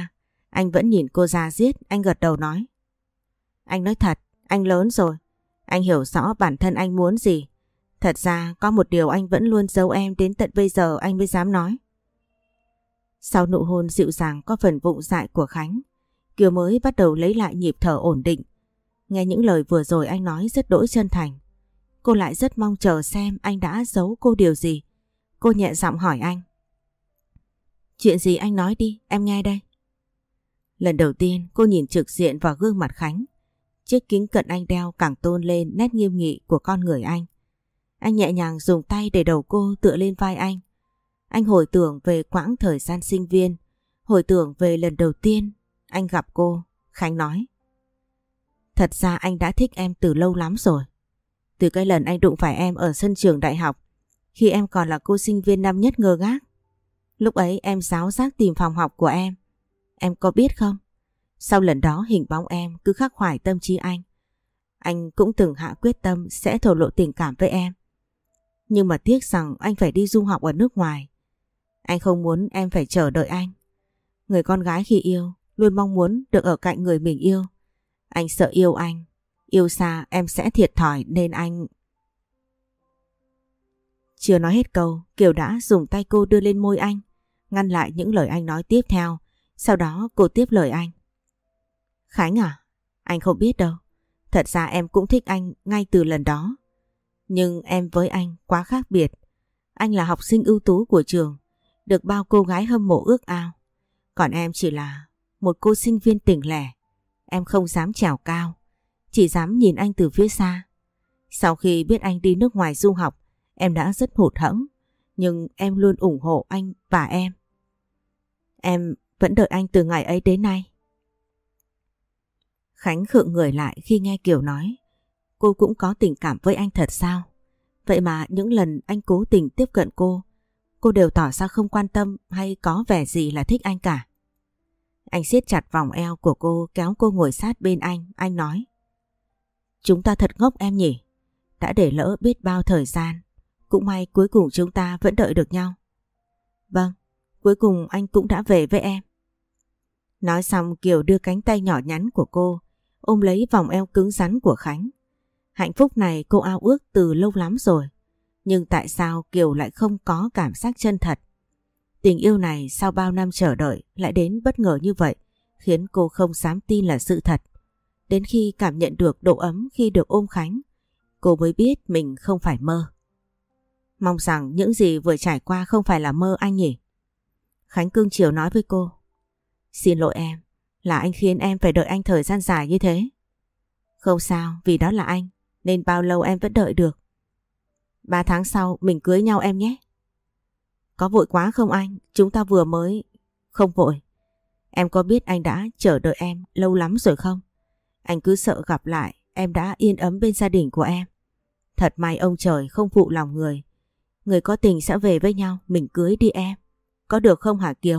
Anh vẫn nhìn cô ra giết, anh gật đầu nói. Anh nói thật, anh lớn rồi. Anh hiểu rõ bản thân anh muốn gì. Thật ra có một điều anh vẫn luôn giấu em đến tận bây giờ anh mới dám nói. Sau nụ hôn dịu dàng có phần vụng dại của Khánh, Kiều mới bắt đầu lấy lại nhịp thở ổn định. Nghe những lời vừa rồi anh nói rất đỗi chân thành. Cô lại rất mong chờ xem anh đã giấu cô điều gì. Cô nhẹ giọng hỏi anh. Chuyện gì anh nói đi, em nghe đây. Lần đầu tiên cô nhìn trực diện vào gương mặt Khánh. Chiếc kính cận anh đeo càng tôn lên nét nghiêm nghị của con người anh. Anh nhẹ nhàng dùng tay để đầu cô tựa lên vai anh. Anh hồi tưởng về quãng thời gian sinh viên, hồi tưởng về lần đầu tiên anh gặp cô. Khánh nói. Thật ra anh đã thích em từ lâu lắm rồi. Từ cái lần anh đụng phải em ở sân trường đại học, khi em còn là cô sinh viên năm nhất ngơ ngác. Lúc ấy em ráo rác tìm phòng học của em. Em có biết không? Sau lần đó hình bóng em cứ khắc khoải tâm trí anh. Anh cũng từng hạ quyết tâm sẽ thổ lộ tình cảm với em. Nhưng mà tiếc rằng anh phải đi du học ở nước ngoài. Anh không muốn em phải chờ đợi anh. Người con gái khi yêu luôn mong muốn được ở cạnh người mình yêu. Anh sợ yêu anh, yêu xa em sẽ thiệt thòi nên anh... Chưa nói hết câu, Kiều đã dùng tay cô đưa lên môi anh, ngăn lại những lời anh nói tiếp theo. Sau đó cô tiếp lời anh. Khánh à, anh không biết đâu. Thật ra em cũng thích anh ngay từ lần đó. Nhưng em với anh quá khác biệt. Anh là học sinh ưu tú của trường, được bao cô gái hâm mộ ước ao. Còn em chỉ là một cô sinh viên tỉnh lẻ. Em không dám trèo cao, chỉ dám nhìn anh từ phía xa. Sau khi biết anh đi nước ngoài du học, em đã rất hụt hẫng. Nhưng em luôn ủng hộ anh và em. Em vẫn đợi anh từ ngày ấy đến nay. Khánh khựng người lại khi nghe Kiều nói. Cô cũng có tình cảm với anh thật sao? Vậy mà những lần anh cố tình tiếp cận cô, cô đều tỏ ra không quan tâm hay có vẻ gì là thích anh cả. Anh siết chặt vòng eo của cô, kéo cô ngồi sát bên anh. Anh nói. Chúng ta thật ngốc em nhỉ? Đã để lỡ biết bao thời gian. Cũng may cuối cùng chúng ta vẫn đợi được nhau. Vâng, cuối cùng anh cũng đã về với em. Nói xong Kiều đưa cánh tay nhỏ nhắn của cô ôm lấy vòng eo cứng rắn của Khánh. Hạnh phúc này cô ao ước từ lâu lắm rồi. Nhưng tại sao Kiều lại không có cảm giác chân thật? Tình yêu này sau bao năm chờ đợi lại đến bất ngờ như vậy, khiến cô không dám tin là sự thật. Đến khi cảm nhận được độ ấm khi được ôm Khánh, cô mới biết mình không phải mơ. Mong rằng những gì vừa trải qua không phải là mơ anh nhỉ? Khánh cưng chiều nói với cô. Xin lỗi em, là anh khiến em phải đợi anh thời gian dài như thế. Không sao, vì đó là anh, nên bao lâu em vẫn đợi được. Ba tháng sau mình cưới nhau em nhé. Có vội quá không anh? Chúng ta vừa mới... Không vội. Em có biết anh đã chờ đợi em lâu lắm rồi không? Anh cứ sợ gặp lại em đã yên ấm bên gia đình của em. Thật may ông trời không phụ lòng người. Người có tình sẽ về với nhau, mình cưới đi em. Có được không hả Kiều?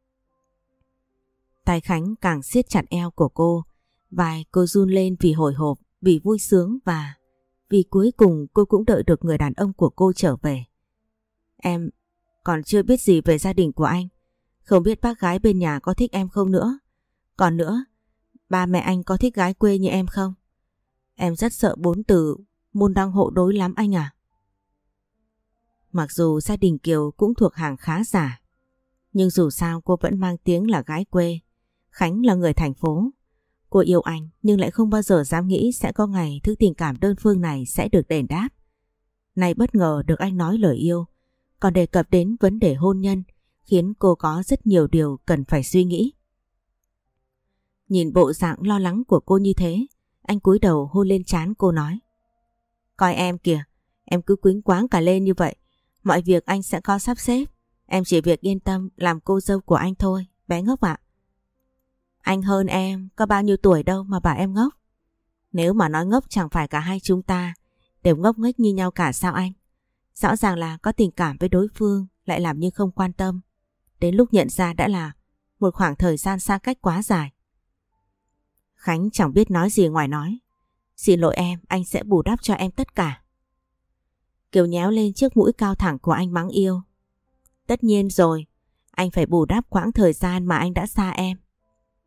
Tay Khánh càng siết chặt eo của cô. Vai cô run lên vì hồi hộp, vì vui sướng và vì cuối cùng cô cũng đợi được người đàn ông của cô trở về. Em còn chưa biết gì về gia đình của anh. Không biết bác gái bên nhà có thích em không nữa. Còn nữa, ba mẹ anh có thích gái quê như em không? Em rất sợ bốn từ môn đăng hộ đối lắm anh à. Mặc dù gia đình Kiều cũng thuộc hàng khá giả, nhưng dù sao cô vẫn mang tiếng là gái quê. Khánh là người thành phố. Cô yêu anh nhưng lại không bao giờ dám nghĩ sẽ có ngày thứ tình cảm đơn phương này sẽ được đền đáp. Nay bất ngờ được anh nói lời yêu, còn đề cập đến vấn đề hôn nhân, khiến cô có rất nhiều điều cần phải suy nghĩ. Nhìn bộ dạng lo lắng của cô như thế, anh cúi đầu hôn lên trán cô nói. Coi em kìa, em cứ quýnh quáng cả lên như vậy. Mọi việc anh sẽ có sắp xếp. Em chỉ việc yên tâm làm cô dâu của anh thôi, bé ngốc ạ. Anh hơn em có bao nhiêu tuổi đâu mà bảo em ngốc. Nếu mà nói ngốc chẳng phải cả hai chúng ta đều ngốc nghếch như nhau cả sao anh? Rõ ràng là có tình cảm với đối phương lại làm như không quan tâm. Đến lúc nhận ra đã là một khoảng thời gian xa cách quá dài. Khánh chẳng biết nói gì ngoài nói. Xin lỗi em, anh sẽ bù đắp cho em tất cả. Kiều nhéo lên chiếc mũi cao thẳng của anh mắng yêu. Tất nhiên rồi, anh phải bù đắp quãng thời gian mà anh đã xa em.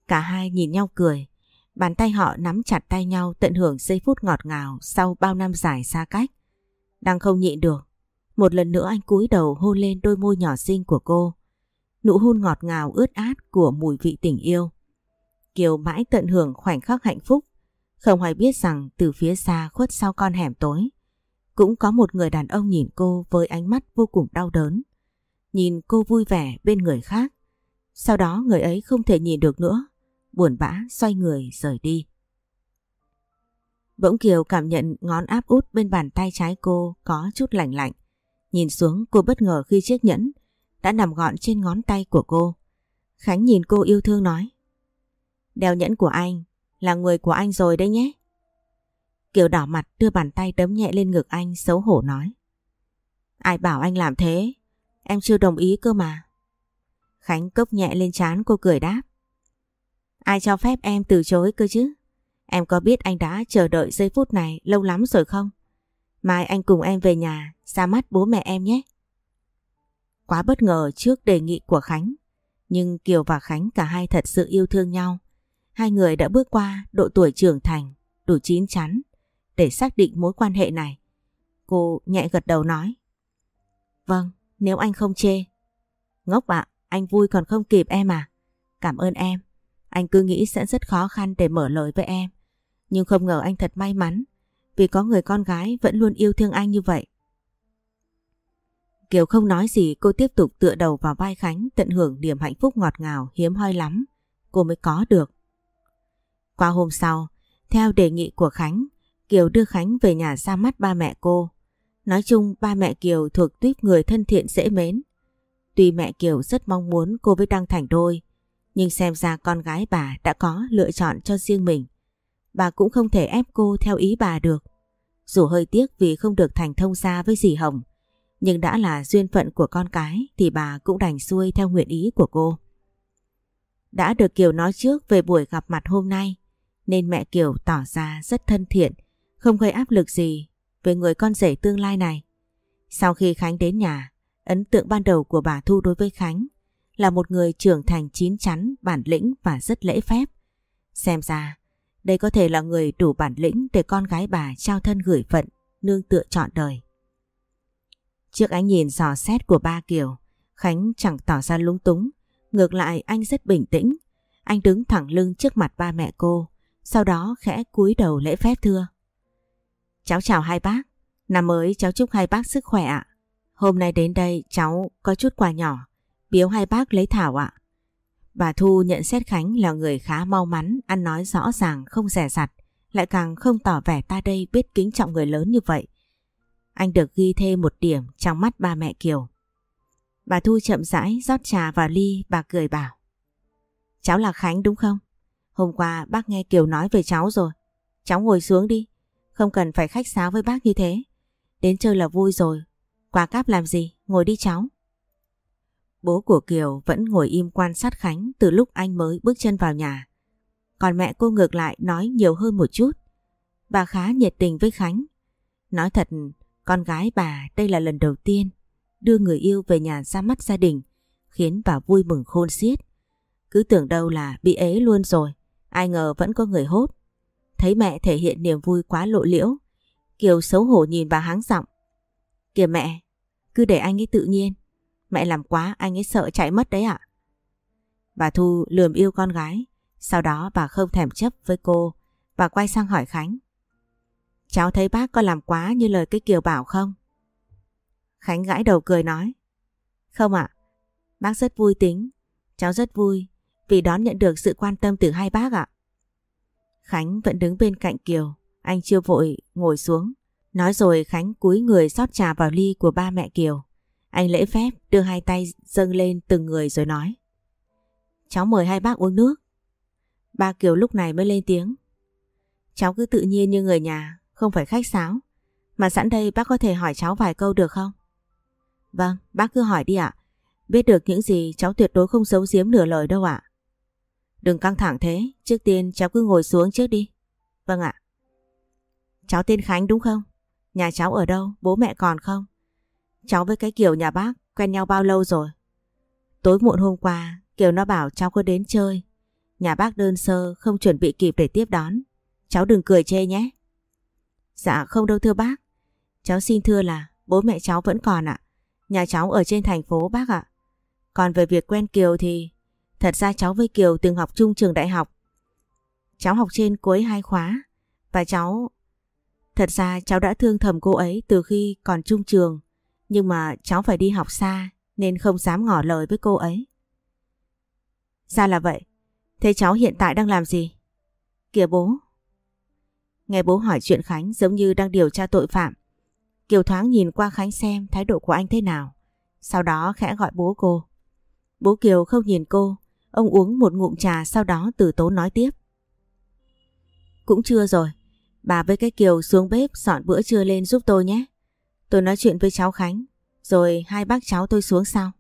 Cả hai nhìn nhau cười. Bàn tay họ nắm chặt tay nhau tận hưởng giây phút ngọt ngào sau bao năm dài xa cách. Đang không nhịn được. Một lần nữa anh cúi đầu hôn lên đôi môi nhỏ xinh của cô. Nụ hôn ngọt ngào ướt át của mùi vị tình yêu. Kiều mãi tận hưởng khoảnh khắc hạnh phúc. Không hay biết rằng từ phía xa khuất sau con hẻm tối cũng có một người đàn ông nhìn cô với ánh mắt vô cùng đau đớn. Nhìn cô vui vẻ bên người khác. Sau đó người ấy không thể nhìn được nữa, buồn bã xoay người rời đi. Bỗng Kiều cảm nhận ngón áp út bên bàn tay trái cô có chút lạnh lạnh. Nhìn xuống cô bất ngờ khi chiếc nhẫn đã nằm gọn trên ngón tay của cô. Khánh nhìn cô yêu thương nói: đeo nhẫn của anh, là người của anh rồi đấy nhé. Kiều đỏ mặt đưa bàn tay đấm nhẹ lên ngực anh xấu hổ nói: ai bảo anh làm thế, em chưa đồng ý cơ mà. Khánh cốc nhẹ lên trán cô cười đáp: ai cho phép em từ chối cơ chứ? Em có biết anh đã chờ đợi giây phút này lâu lắm rồi không? Mai anh cùng em về nhà ra mắt bố mẹ em nhé. Quá bất ngờ trước đề nghị của Khánh, nhưng Kiều và Khánh cả hai thật sự yêu thương nhau. Hai người đã bước qua độ tuổi trưởng thành, đủ chín chắn để xác định mối quan hệ này. Cô nhẹ gật đầu nói: vâng, nếu anh không chê. Ngốc ạ, anh vui còn không kịp em à? Cảm ơn em. Anh cứ nghĩ sẽ rất khó khăn để mở lời với em. Nhưng không ngờ anh thật may mắn vì có người con gái vẫn luôn yêu thương anh như vậy. Kiều không nói gì, cô tiếp tục tựa đầu vào vai Khánh tận hưởng niềm hạnh phúc ngọt ngào hiếm hoi lắm cô mới có được. Qua hôm sau, theo đề nghị của Khánh, Kiều đưa Khánh về nhà ra mắt ba mẹ cô. Nói chung ba mẹ Kiều thuộc tuýp người thân thiện dễ mến. Tuy mẹ Kiều rất mong muốn cô với Đăng thành đôi, nhưng xem ra con gái bà đã có lựa chọn cho riêng mình. Bà cũng không thể ép cô theo ý bà được. Dù hơi tiếc vì không được thành thông gia với dì Hồng, nhưng đã là duyên phận của con cái thì bà cũng đành xuôi theo nguyện ý của cô. Đã được Kiều nói trước về buổi gặp mặt hôm nay, nên mẹ Kiều tỏ ra rất thân thiện, không gây áp lực gì về người con rể tương lai này. Sau khi Khánh đến nhà, ấn tượng ban đầu của bà Thu đối với Khánh là một người trưởng thành chín chắn, bản lĩnh và rất lễ phép. Xem ra, đây có thể là người đủ bản lĩnh để con gái bà trao thân gửi phận, nương tựa trọn đời. Trước ánh nhìn dò xét của ba Kiều, Khánh chẳng tỏ ra lúng túng, ngược lại anh rất bình tĩnh. Anh đứng thẳng lưng trước mặt ba mẹ cô, sau đó khẽ cúi đầu lễ phép thưa: cháu chào hai bác, năm mới cháu chúc hai bác sức khỏe ạ. Hôm nay đến đây cháu có chút quà nhỏ, biếu hai bác lấy thảo ạ. Bà Thu nhận xét Khánh là người khá mau mắn, ăn nói rõ ràng không dè dặt, lại càng không tỏ vẻ ta đây biết kính trọng người lớn như vậy. Anh được ghi thêm một điểm trong mắt ba mẹ Kiều. Bà Thu chậm rãi rót trà vào ly, bà cười bảo: cháu là Khánh đúng không? Hôm qua bác nghe Kiều nói về cháu rồi. Cháu ngồi xuống đi, không cần phải khách sáo với bác như thế. Đến chơi là vui rồi, quà cáp làm gì, ngồi đi cháu. Bố của Kiều vẫn ngồi im quan sát Khánh từ lúc anh mới bước chân vào nhà. Còn mẹ cô ngược lại nói nhiều hơn một chút. Bà khá nhiệt tình với Khánh. Nói thật, con gái bà đây là lần đầu tiên đưa người yêu về nhà ra mắt gia đình, khiến bà vui mừng khôn xiết. Cứ tưởng đâu là bị ế luôn rồi, ai ngờ vẫn có người hốt. Thấy mẹ thể hiện niềm vui quá lộ liễu, Kiều xấu hổ nhìn bà háng giọng: kìa mẹ, cứ để anh ấy tự nhiên. Mẹ làm quá anh ấy sợ chạy mất đấy ạ. Bà Thu lườm yêu con gái, sau đó bà không thèm chấp với cô. Bà quay sang hỏi Khánh: cháu thấy bác có làm quá như lời cái Kiều bảo không? Khánh gãi đầu cười nói: không ạ, bác rất vui tính. Cháu rất vui vì đón nhận được sự quan tâm từ hai bác ạ. Khánh vẫn đứng bên cạnh Kiều, anh chưa vội ngồi xuống. Nói rồi Khánh cúi người rót trà vào ly của ba mẹ Kiều. Anh lễ phép đưa hai tay dâng lên từng người rồi nói: cháu mời hai bác uống nước. Ba Kiều lúc này mới lên tiếng: cháu cứ tự nhiên như người nhà, không phải khách sáo. Mà sẵn đây bác có thể hỏi cháu vài câu được không? Vâng, bác cứ hỏi đi ạ. Biết được những gì cháu tuyệt đối không giấu giếm nửa lời đâu ạ. Đừng căng thẳng thế, trước tiên cháu cứ ngồi xuống trước đi. Vâng ạ. Cháu tên Khánh đúng không? Nhà cháu ở đâu, bố mẹ còn không? Cháu với cái Kiều nhà bác quen nhau bao lâu rồi? Tối muộn hôm qua Kiều nó bảo cháu có đến chơi, Nhà bác đơn sơ không chuẩn bị kịp để tiếp đón. Cháu đừng cười chê nhé. Dạ không đâu thưa bác. Cháu xin thưa là bố mẹ cháu vẫn còn ạ. Nhà cháu ở trên thành phố bác ạ. Còn về việc quen Kiều thì thật ra cháu với Kiều từng học chung trường đại học. Cháu học trên cô ấy hai khóa. Và cháu... Thật ra cháu đã thương thầm cô ấy từ khi còn chung trường. Nhưng mà cháu phải đi học xa nên không dám ngỏ lời với cô ấy. Ra là vậy. Thế cháu hiện tại đang làm gì? Kìa bố. Nghe bố hỏi chuyện Khánh giống như đang điều tra tội phạm. Kiều thoáng nhìn qua Khánh xem thái độ của anh thế nào. Sau đó khẽ gọi bố cô. Bố Kiều không nhìn cô. Ông uống một ngụm trà sau đó từ tốn nói tiếp. Cũng trưa rồi. Bà với cái Kiều xuống bếp dọn bữa trưa lên giúp tôi nhé. Tôi nói chuyện với cháu Khánh. Rồi hai bác cháu tôi xuống sau.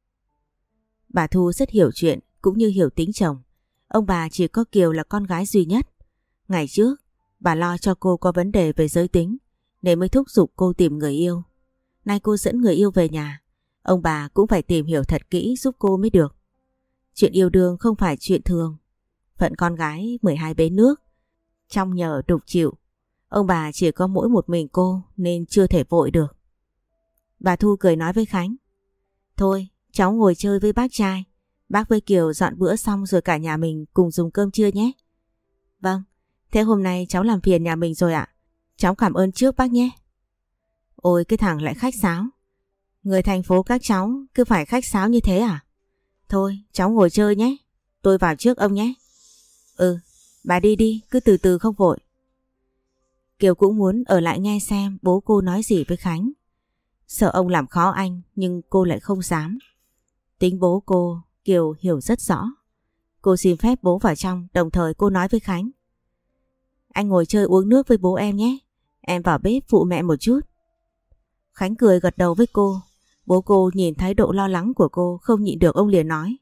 Bà Thu rất hiểu chuyện cũng như hiểu tính chồng. Ông bà chỉ có Kiều là con gái duy nhất. Ngày trước bà lo cho cô có vấn đề về giới tính nên mới thúc giục cô tìm người yêu. Nay cô dẫn người yêu về nhà, ông bà cũng phải tìm hiểu thật kỹ giúp cô mới được. Chuyện yêu đương không phải chuyện thường. Phận con gái mười hai bến nước, trong nhờ đục chịu. Ông bà chỉ có mỗi một mình cô nên chưa thể vội được. Bà Thu cười nói với Khánh. Thôi cháu ngồi chơi với bác trai. Bác với Kiều dọn bữa xong rồi cả nhà mình cùng dùng cơm trưa nhé. Vâng, thế hôm nay cháu làm phiền nhà mình rồi ạ. Cháu cảm ơn trước bác nhé. Ôi cái thằng lại khách sáo. Người thành phố các cháu cứ phải khách sáo như thế à? Thôi cháu ngồi chơi nhé. Tôi vào trước ông nhé. Ừ, bà đi đi, cứ từ từ không vội. Kiều cũng muốn ở lại nghe xem bố cô nói gì với Khánh. Sợ ông làm khó anh nhưng cô lại không dám. Tính bố cô, Kiều hiểu rất rõ. Cô xin phép bố vào trong, đồng thời cô nói với Khánh. Anh ngồi chơi uống nước với bố em nhé. Em vào bếp phụ mẹ một chút. Khánh cười gật đầu với cô. Bố cô nhìn thái độ lo lắng của cô không nhịn được ông liền nói.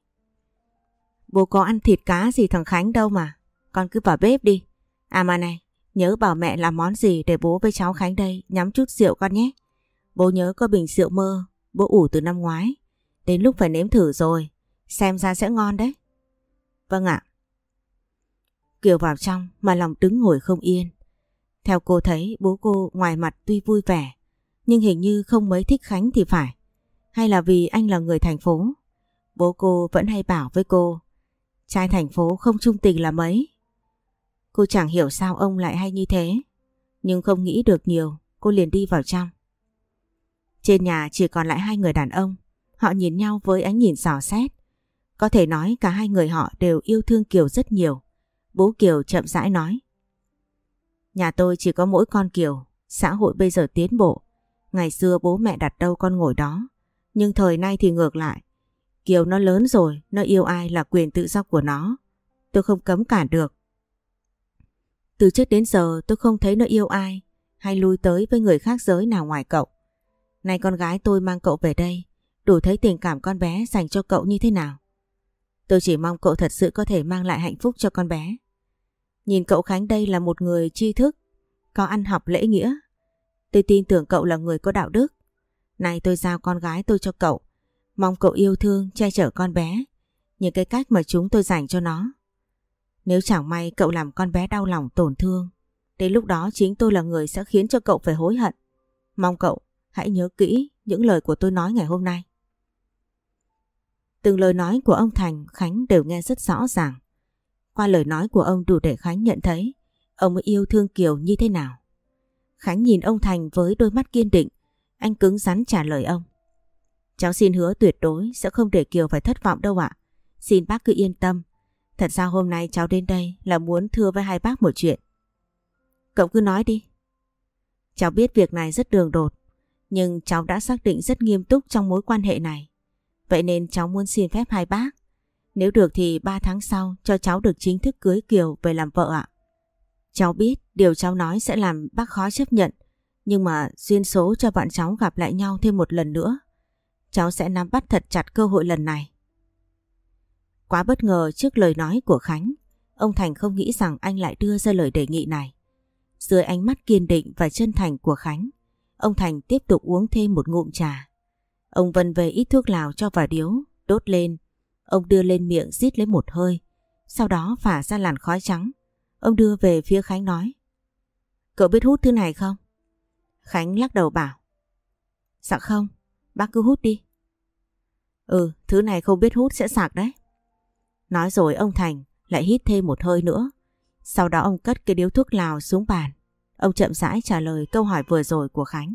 Bố có ăn thịt cá gì thằng Khánh đâu mà. Con cứ vào bếp đi. À mà này, nhớ bảo mẹ làm món gì để bố với cháu Khánh đây nhắm chút rượu con nhé. Bố nhớ có bình rượu mơ, bố ủ từ năm ngoái. Đến lúc phải nếm thử rồi, xem ra sẽ ngon đấy. Vâng ạ. Kiều vào trong mà lòng đứng ngồi không yên. Theo cô thấy bố cô ngoài mặt tuy vui vẻ, nhưng hình như không mấy thích Khánh thì phải. Hay là vì anh là người thành phố? Bố cô vẫn hay bảo với cô, trai thành phố không trung tình là mấy. Cô chẳng hiểu sao ông lại hay như thế. Nhưng không nghĩ được nhiều, cô liền đi vào trong. Trên nhà chỉ còn lại hai người đàn ông. Họ nhìn nhau với ánh nhìn dò xét. Có thể nói cả hai người họ đều yêu thương Kiều rất nhiều. Bố Kiều chậm rãi nói. Nhà tôi chỉ có mỗi con Kiều. Xã hội bây giờ tiến bộ. Ngày xưa bố mẹ đặt đâu con ngồi đó. Nhưng thời nay thì ngược lại. Kiều nó lớn rồi, nó yêu ai là quyền tự do của nó. Tôi không cấm cản được. Từ trước đến giờ tôi không thấy nó yêu ai hay lui tới với người khác giới nào ngoài cậu. Nay con gái tôi mang cậu về đây, đủ thấy tình cảm con bé dành cho cậu như thế nào. Tôi chỉ mong cậu thật sự có thể mang lại hạnh phúc cho con bé. Nhìn cậu Khánh đây là một người tri thức, có ăn học lễ nghĩa. Tôi tin tưởng cậu là người có đạo đức. Nay tôi giao con gái tôi cho cậu, mong cậu yêu thương, che chở con bé, những cái cách mà chúng tôi dành cho nó. Nếu chẳng may cậu làm con bé đau lòng tổn thương, đến lúc đó chính tôi là người sẽ khiến cho cậu phải hối hận. Mong cậu hãy nhớ kỹ những lời của tôi nói ngày hôm nay. Từng lời nói của ông Thành, Khánh đều nghe rất rõ ràng. Qua lời nói của ông đủ để Khánh nhận thấy ông ấy yêu thương Kiều như thế nào. Khánh nhìn ông Thành với đôi mắt kiên định, anh cứng rắn trả lời ông. Cháu xin hứa tuyệt đối sẽ không để Kiều phải thất vọng đâu ạ. Xin bác cứ yên tâm. Thật ra hôm nay cháu đến đây là muốn thưa với hai bác một chuyện. Cậu cứ nói đi. Cháu biết việc này rất đường đột, nhưng cháu đã xác định rất nghiêm túc trong mối quan hệ này. Vậy nên cháu muốn xin phép hai bác. Nếu được thì ba tháng sau cho cháu được chính thức cưới Kiều về làm vợ ạ. Cháu biết điều cháu nói sẽ làm bác khó chấp nhận, nhưng mà duyên số cho bọn cháu gặp lại nhau thêm một lần nữa. Cháu sẽ nắm bắt thật chặt cơ hội lần này. Quá bất ngờ trước lời nói của Khánh, ông Thành không nghĩ rằng anh lại đưa ra lời đề nghị này. Dưới ánh mắt kiên định và chân thành của Khánh, ông Thành tiếp tục uống thêm một ngụm trà. Ông vần về ít thuốc lào cho vào điếu, đốt lên. Ông đưa lên miệng rít lấy một hơi, sau đó phả ra làn khói trắng. Ông đưa về phía Khánh nói: Cậu biết hút thứ này không? Khánh lắc đầu bảo: Dạ không, bác cứ hút đi. Ừ, thứ này không biết hút sẽ sạc đấy. Nói rồi ông Thành lại hít thêm một hơi nữa. Sau đó ông cất cái điếu thuốc lào xuống bàn. Ông chậm rãi trả lời câu hỏi vừa rồi của Khánh.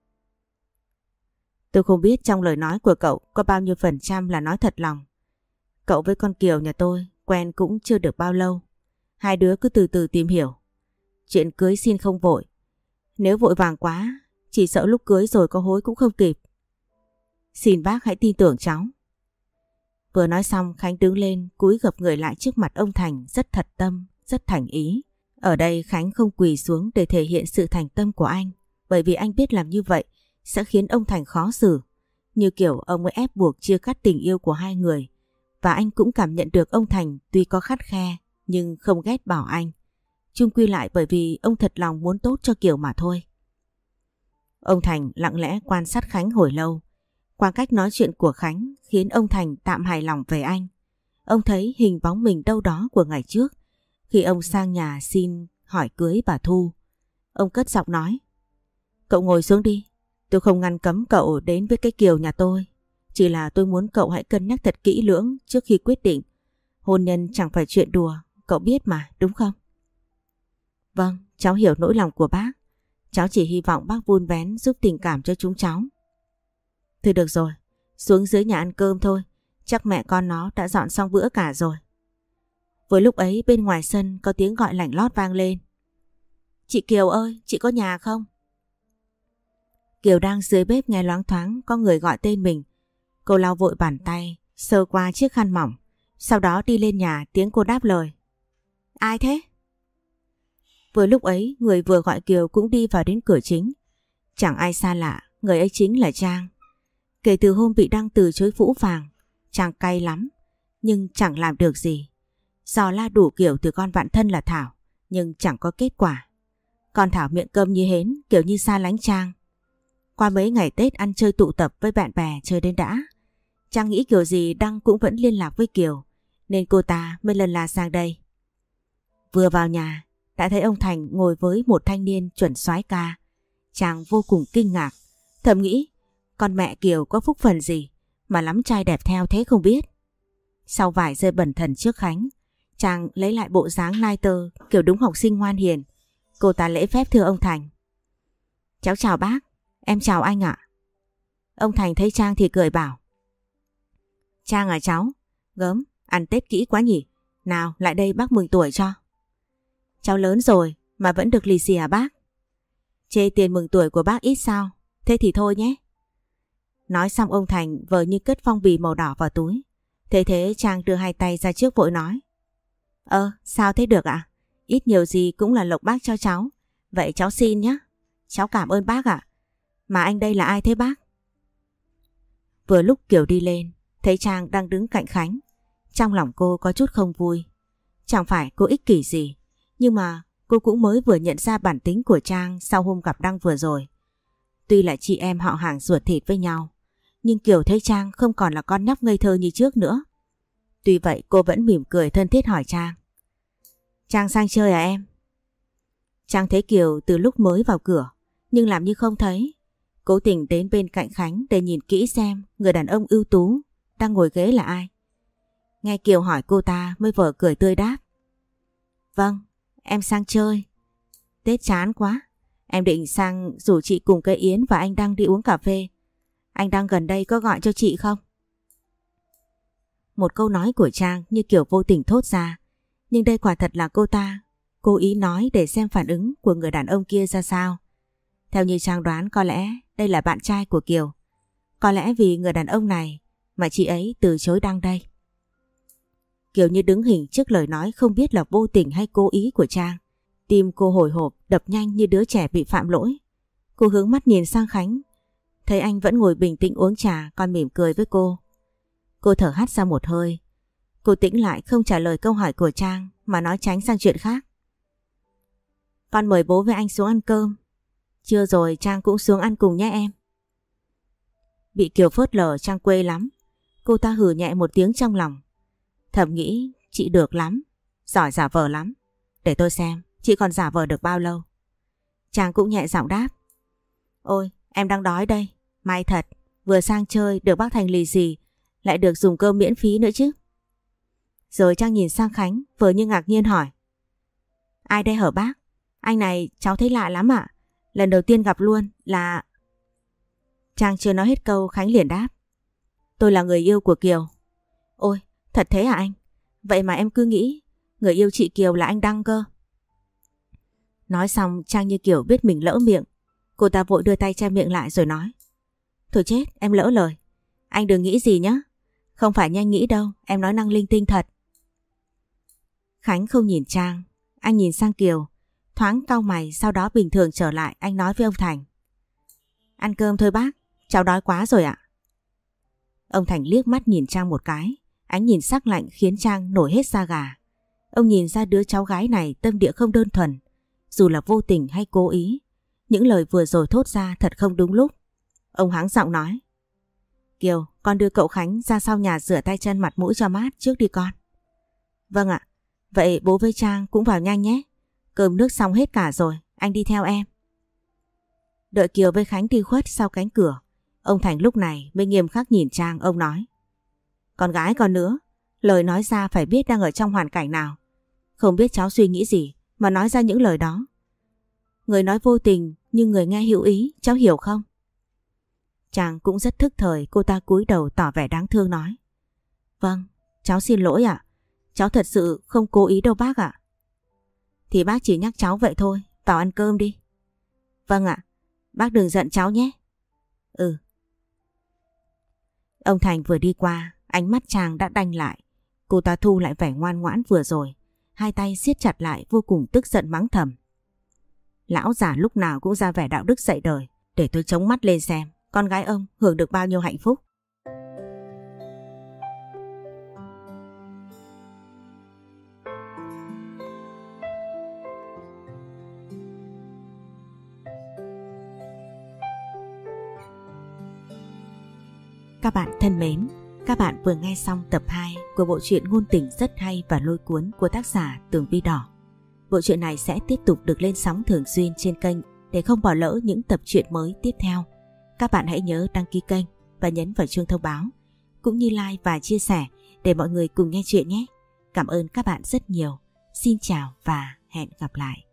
Tôi không biết trong lời nói của cậu có bao nhiêu phần trăm là nói thật lòng. Cậu với con Kiều nhà tôi quen cũng chưa được bao lâu. Hai đứa cứ từ từ tìm hiểu. Chuyện cưới xin không vội. Nếu vội vàng quá, chỉ sợ lúc cưới rồi có hối cũng không kịp. Xin bác hãy tin tưởng cháu. Vừa nói xong, Khánh đứng lên cúi gập người lại trước mặt ông Thành, rất thật tâm, rất thành ý. Ở đây Khánh không quỳ xuống để thể hiện sự thành tâm của anh, bởi vì anh biết làm như vậy sẽ khiến ông Thành khó xử, như kiểu ông ấy ép buộc chia cắt tình yêu của hai người. Và anh cũng cảm nhận được ông Thành tuy có khắt khe nhưng không ghét bỏ anh. Chung quy lại bởi vì ông thật lòng muốn tốt cho Kiều mà thôi. Ông Thành lặng lẽ quan sát Khánh hồi lâu. Qua cách nói chuyện của Khánh khiến ông Thành tạm hài lòng về anh. Ông thấy hình bóng mình đâu đó của ngày trước khi ông sang nhà xin hỏi cưới bà Thu. Ông cất giọng nói: Cậu ngồi xuống đi. Tôi không ngăn cấm cậu đến với cái Kiều nhà tôi. Chỉ là tôi muốn cậu hãy cân nhắc thật kỹ lưỡng trước khi quyết định. Hôn nhân chẳng phải chuyện đùa, cậu biết mà, đúng không? Vâng, cháu hiểu nỗi lòng của bác. Cháu chỉ hy vọng bác vun vén giúp tình cảm cho chúng cháu. Thôi được rồi, xuống dưới nhà ăn cơm thôi. Chắc mẹ con nó đã dọn xong bữa cả rồi. Với lúc ấy bên ngoài sân có tiếng gọi lảnh lót vang lên: Chị Kiều ơi, chị có nhà không? Kiều đang dưới bếp nghe loáng thoáng có người gọi tên mình. Cô lau vội bàn tay, sờ qua chiếc khăn mỏng. Sau đó đi lên nhà, tiếng cô đáp lời: Ai thế? Vừa lúc ấy người vừa gọi Kiều cũng đi vào đến cửa chính. Chẳng ai xa lạ, người ấy chính là Trang. Kể từ hôm bị Đăng từ chối phũ phàng, Trang cay lắm, nhưng chẳng làm được gì. Dò la đủ kiểu từ con bạn thân là Thảo, nhưng chẳng có kết quả. Con Thảo miệng câm như hến, kiểu như xa lánh Trang. Qua mấy ngày Tết ăn chơi tụ tập với bạn bè chơi đến đã. Trang nghĩ kiểu gì Đăng cũng vẫn liên lạc với Kiều, nên cô ta mới lần la sang đây. Vừa vào nhà, đã thấy ông Thành ngồi với một thanh niên chuẩn soái ca. Trang vô cùng kinh ngạc, thầm nghĩ con mẹ Kiều có phúc phần gì mà lắm trai đẹp theo thế không biết. Sau vài giây bần thần trước Khánh, Trang lấy lại bộ dáng nai tơ kiểu đúng học sinh ngoan hiền. Cô ta lễ phép thưa ông Thành: Cháu chào bác. Em chào anh ạ. Ông Thành thấy Trang thì cười bảo: Trang à cháu, gớm, ăn Tết kỹ quá nhỉ. Nào lại đây bác mừng tuổi cho. Cháu lớn rồi mà vẫn được lì xì à bác? Chê tiền mừng tuổi của bác ít sao? Thế thì thôi nhé. Nói xong ông Thành vờ như cất phong bì màu đỏ vào túi. Thế thế Trang đưa hai tay ra trước vội nói: Ơ sao thế được ạ? Ít nhiều gì cũng là lộc bác cho cháu. Vậy cháu xin nhé. Cháu cảm ơn bác ạ. Mà anh đây là ai thế bác? Vừa lúc Kiều đi lên, thấy Trang đang đứng cạnh Khánh. Trong lòng cô có chút không vui. Chẳng phải cô ích kỷ gì, nhưng mà cô cũng mới vừa nhận ra bản tính của Trang sau hôm gặp Đăng vừa rồi. Tuy là chị em họ hàng ruột thịt với nhau, nhưng Kiều thấy Trang không còn là con nhóc ngây thơ như trước nữa. Tuy vậy cô vẫn mỉm cười thân thiết hỏi Trang: Trang sang chơi à em? Trang thấy Kiều từ lúc mới vào cửa, nhưng làm như không thấy. Cố tình đến bên cạnh Khánh để nhìn kỹ xem người đàn ông ưu tú đang ngồi ghế là ai. Nghe Kiều hỏi cô ta mới vờ cười tươi đáp: Vâng, em sang chơi. Tết chán quá, em định sang rủ chị cùng cây Yến và anh Đăng đi uống cà phê. Anh Đăng gần đây có gọi cho chị không? Một câu nói của Trang như kiểu vô tình thốt ra, nhưng đây quả thật là cô ta cố ý nói để xem phản ứng của người đàn ông kia ra sao. Theo như Trang đoán, có lẽ đây là bạn trai của Kiều. Có lẽ vì người đàn ông này mà chị ấy từ chối Đăng đây. Kiều như đứng hình trước lời nói không biết là vô tình hay cố ý của Trang. Tim cô hồi hộp đập nhanh như đứa trẻ bị phạm lỗi. Cô hướng mắt nhìn sang Khánh, thấy anh vẫn ngồi bình tĩnh uống trà, còn mỉm cười với cô. Cô thở hắt ra một hơi. Cô tĩnh lại không trả lời câu hỏi của Trang mà nói tránh sang chuyện khác. Con mời bố với anh xuống ăn cơm. Chưa rồi Trang cũng xuống ăn cùng nhé em. Bị Kiều phớt lờ Trang quê lắm. Cô ta hừ nhẹ một tiếng trong lòng. Thầm nghĩ chị được lắm, giỏi giả vờ lắm. Để tôi xem, chị còn giả vờ được bao lâu. Trang cũng nhẹ giọng đáp. Ôi, em đang đói đây. May thật, vừa sang chơi được bác Thành lì xì, lại được dùng cơm miễn phí nữa chứ. Rồi Trang nhìn sang Khánh, vừa như ngạc nhiên hỏi. Ai đây hở bác? Anh này cháu thấy lạ lắm ạ. Lần đầu tiên gặp luôn là... Trang chưa nói hết câu, Khánh liền đáp. Tôi là người yêu của Kiều. Ôi, thật thế hả anh? Vậy mà em cứ nghĩ người yêu chị Kiều là anh Đăng cơ. Nói xong Trang như kiểu biết mình lỡ miệng. Cô ta vội đưa tay che miệng lại rồi nói. Thôi chết, em lỡ lời. Anh đừng nghĩ gì nhé. Không phải như anh nghĩ đâu, em nói năng linh tinh thật. Khánh không nhìn Trang, anh nhìn sang Kiều. Thoáng cau mày, sau đó bình thường trở lại, anh nói với ông Thành. Ăn cơm thôi bác, cháu đói quá rồi ạ. Ông Thành liếc mắt nhìn Trang một cái, ánh nhìn sắc lạnh khiến Trang nổi hết da gà. Ông nhìn ra đứa cháu gái này tâm địa không đơn thuần, dù là vô tình hay cố ý. Những lời vừa rồi thốt ra thật không đúng lúc. Ông hắng giọng nói. Kiều, con đưa cậu Khánh ra sau nhà rửa tay chân mặt mũi cho mát trước đi con. Vâng ạ, vậy bố với Trang cũng vào nhanh nhé. Cơm nước xong hết cả rồi, anh đi theo em. Đợi Kiều với Khánh đi khuất sau cánh cửa, ông Thành lúc này mới nghiêm khắc nhìn Trang, ông nói. Con gái con nữa, lời nói ra phải biết đang ở trong hoàn cảnh nào. Không biết cháu suy nghĩ gì mà nói ra những lời đó. Người nói vô tình nhưng người nghe hữu ý, cháu hiểu không? Trang cũng rất thức thời, cô ta cúi đầu tỏ vẻ đáng thương nói. Vâng, cháu xin lỗi ạ. Cháu thật sự không cố ý đâu bác ạ. Thì bác chỉ nhắc cháu vậy thôi, vào ăn cơm đi. Vâng ạ, bác đừng giận cháu nhé. Ừ. Ông Thành vừa đi qua, ánh mắt Trang đã đanh lại. Cô ta thu lại vẻ ngoan ngoãn vừa rồi, hai tay siết chặt lại vô cùng tức giận mắng thầm. Lão già lúc nào cũng ra vẻ đạo đức dạy đời, để tôi chống mắt lên xem con gái ông hưởng được bao nhiêu hạnh phúc. Các bạn thân mến, các bạn vừa nghe xong tập hai của bộ truyện ngôn tình rất hay và lôi cuốn của tác giả Tường Vi Đỏ. Bộ truyện này sẽ tiếp tục được lên sóng thường xuyên trên kênh để không bỏ lỡ những tập truyện mới tiếp theo. Các bạn hãy nhớ đăng ký kênh và nhấn vào chuông thông báo, cũng như like và chia sẻ để mọi người cùng nghe chuyện nhé. Cảm ơn các bạn rất nhiều. Xin chào và hẹn gặp lại.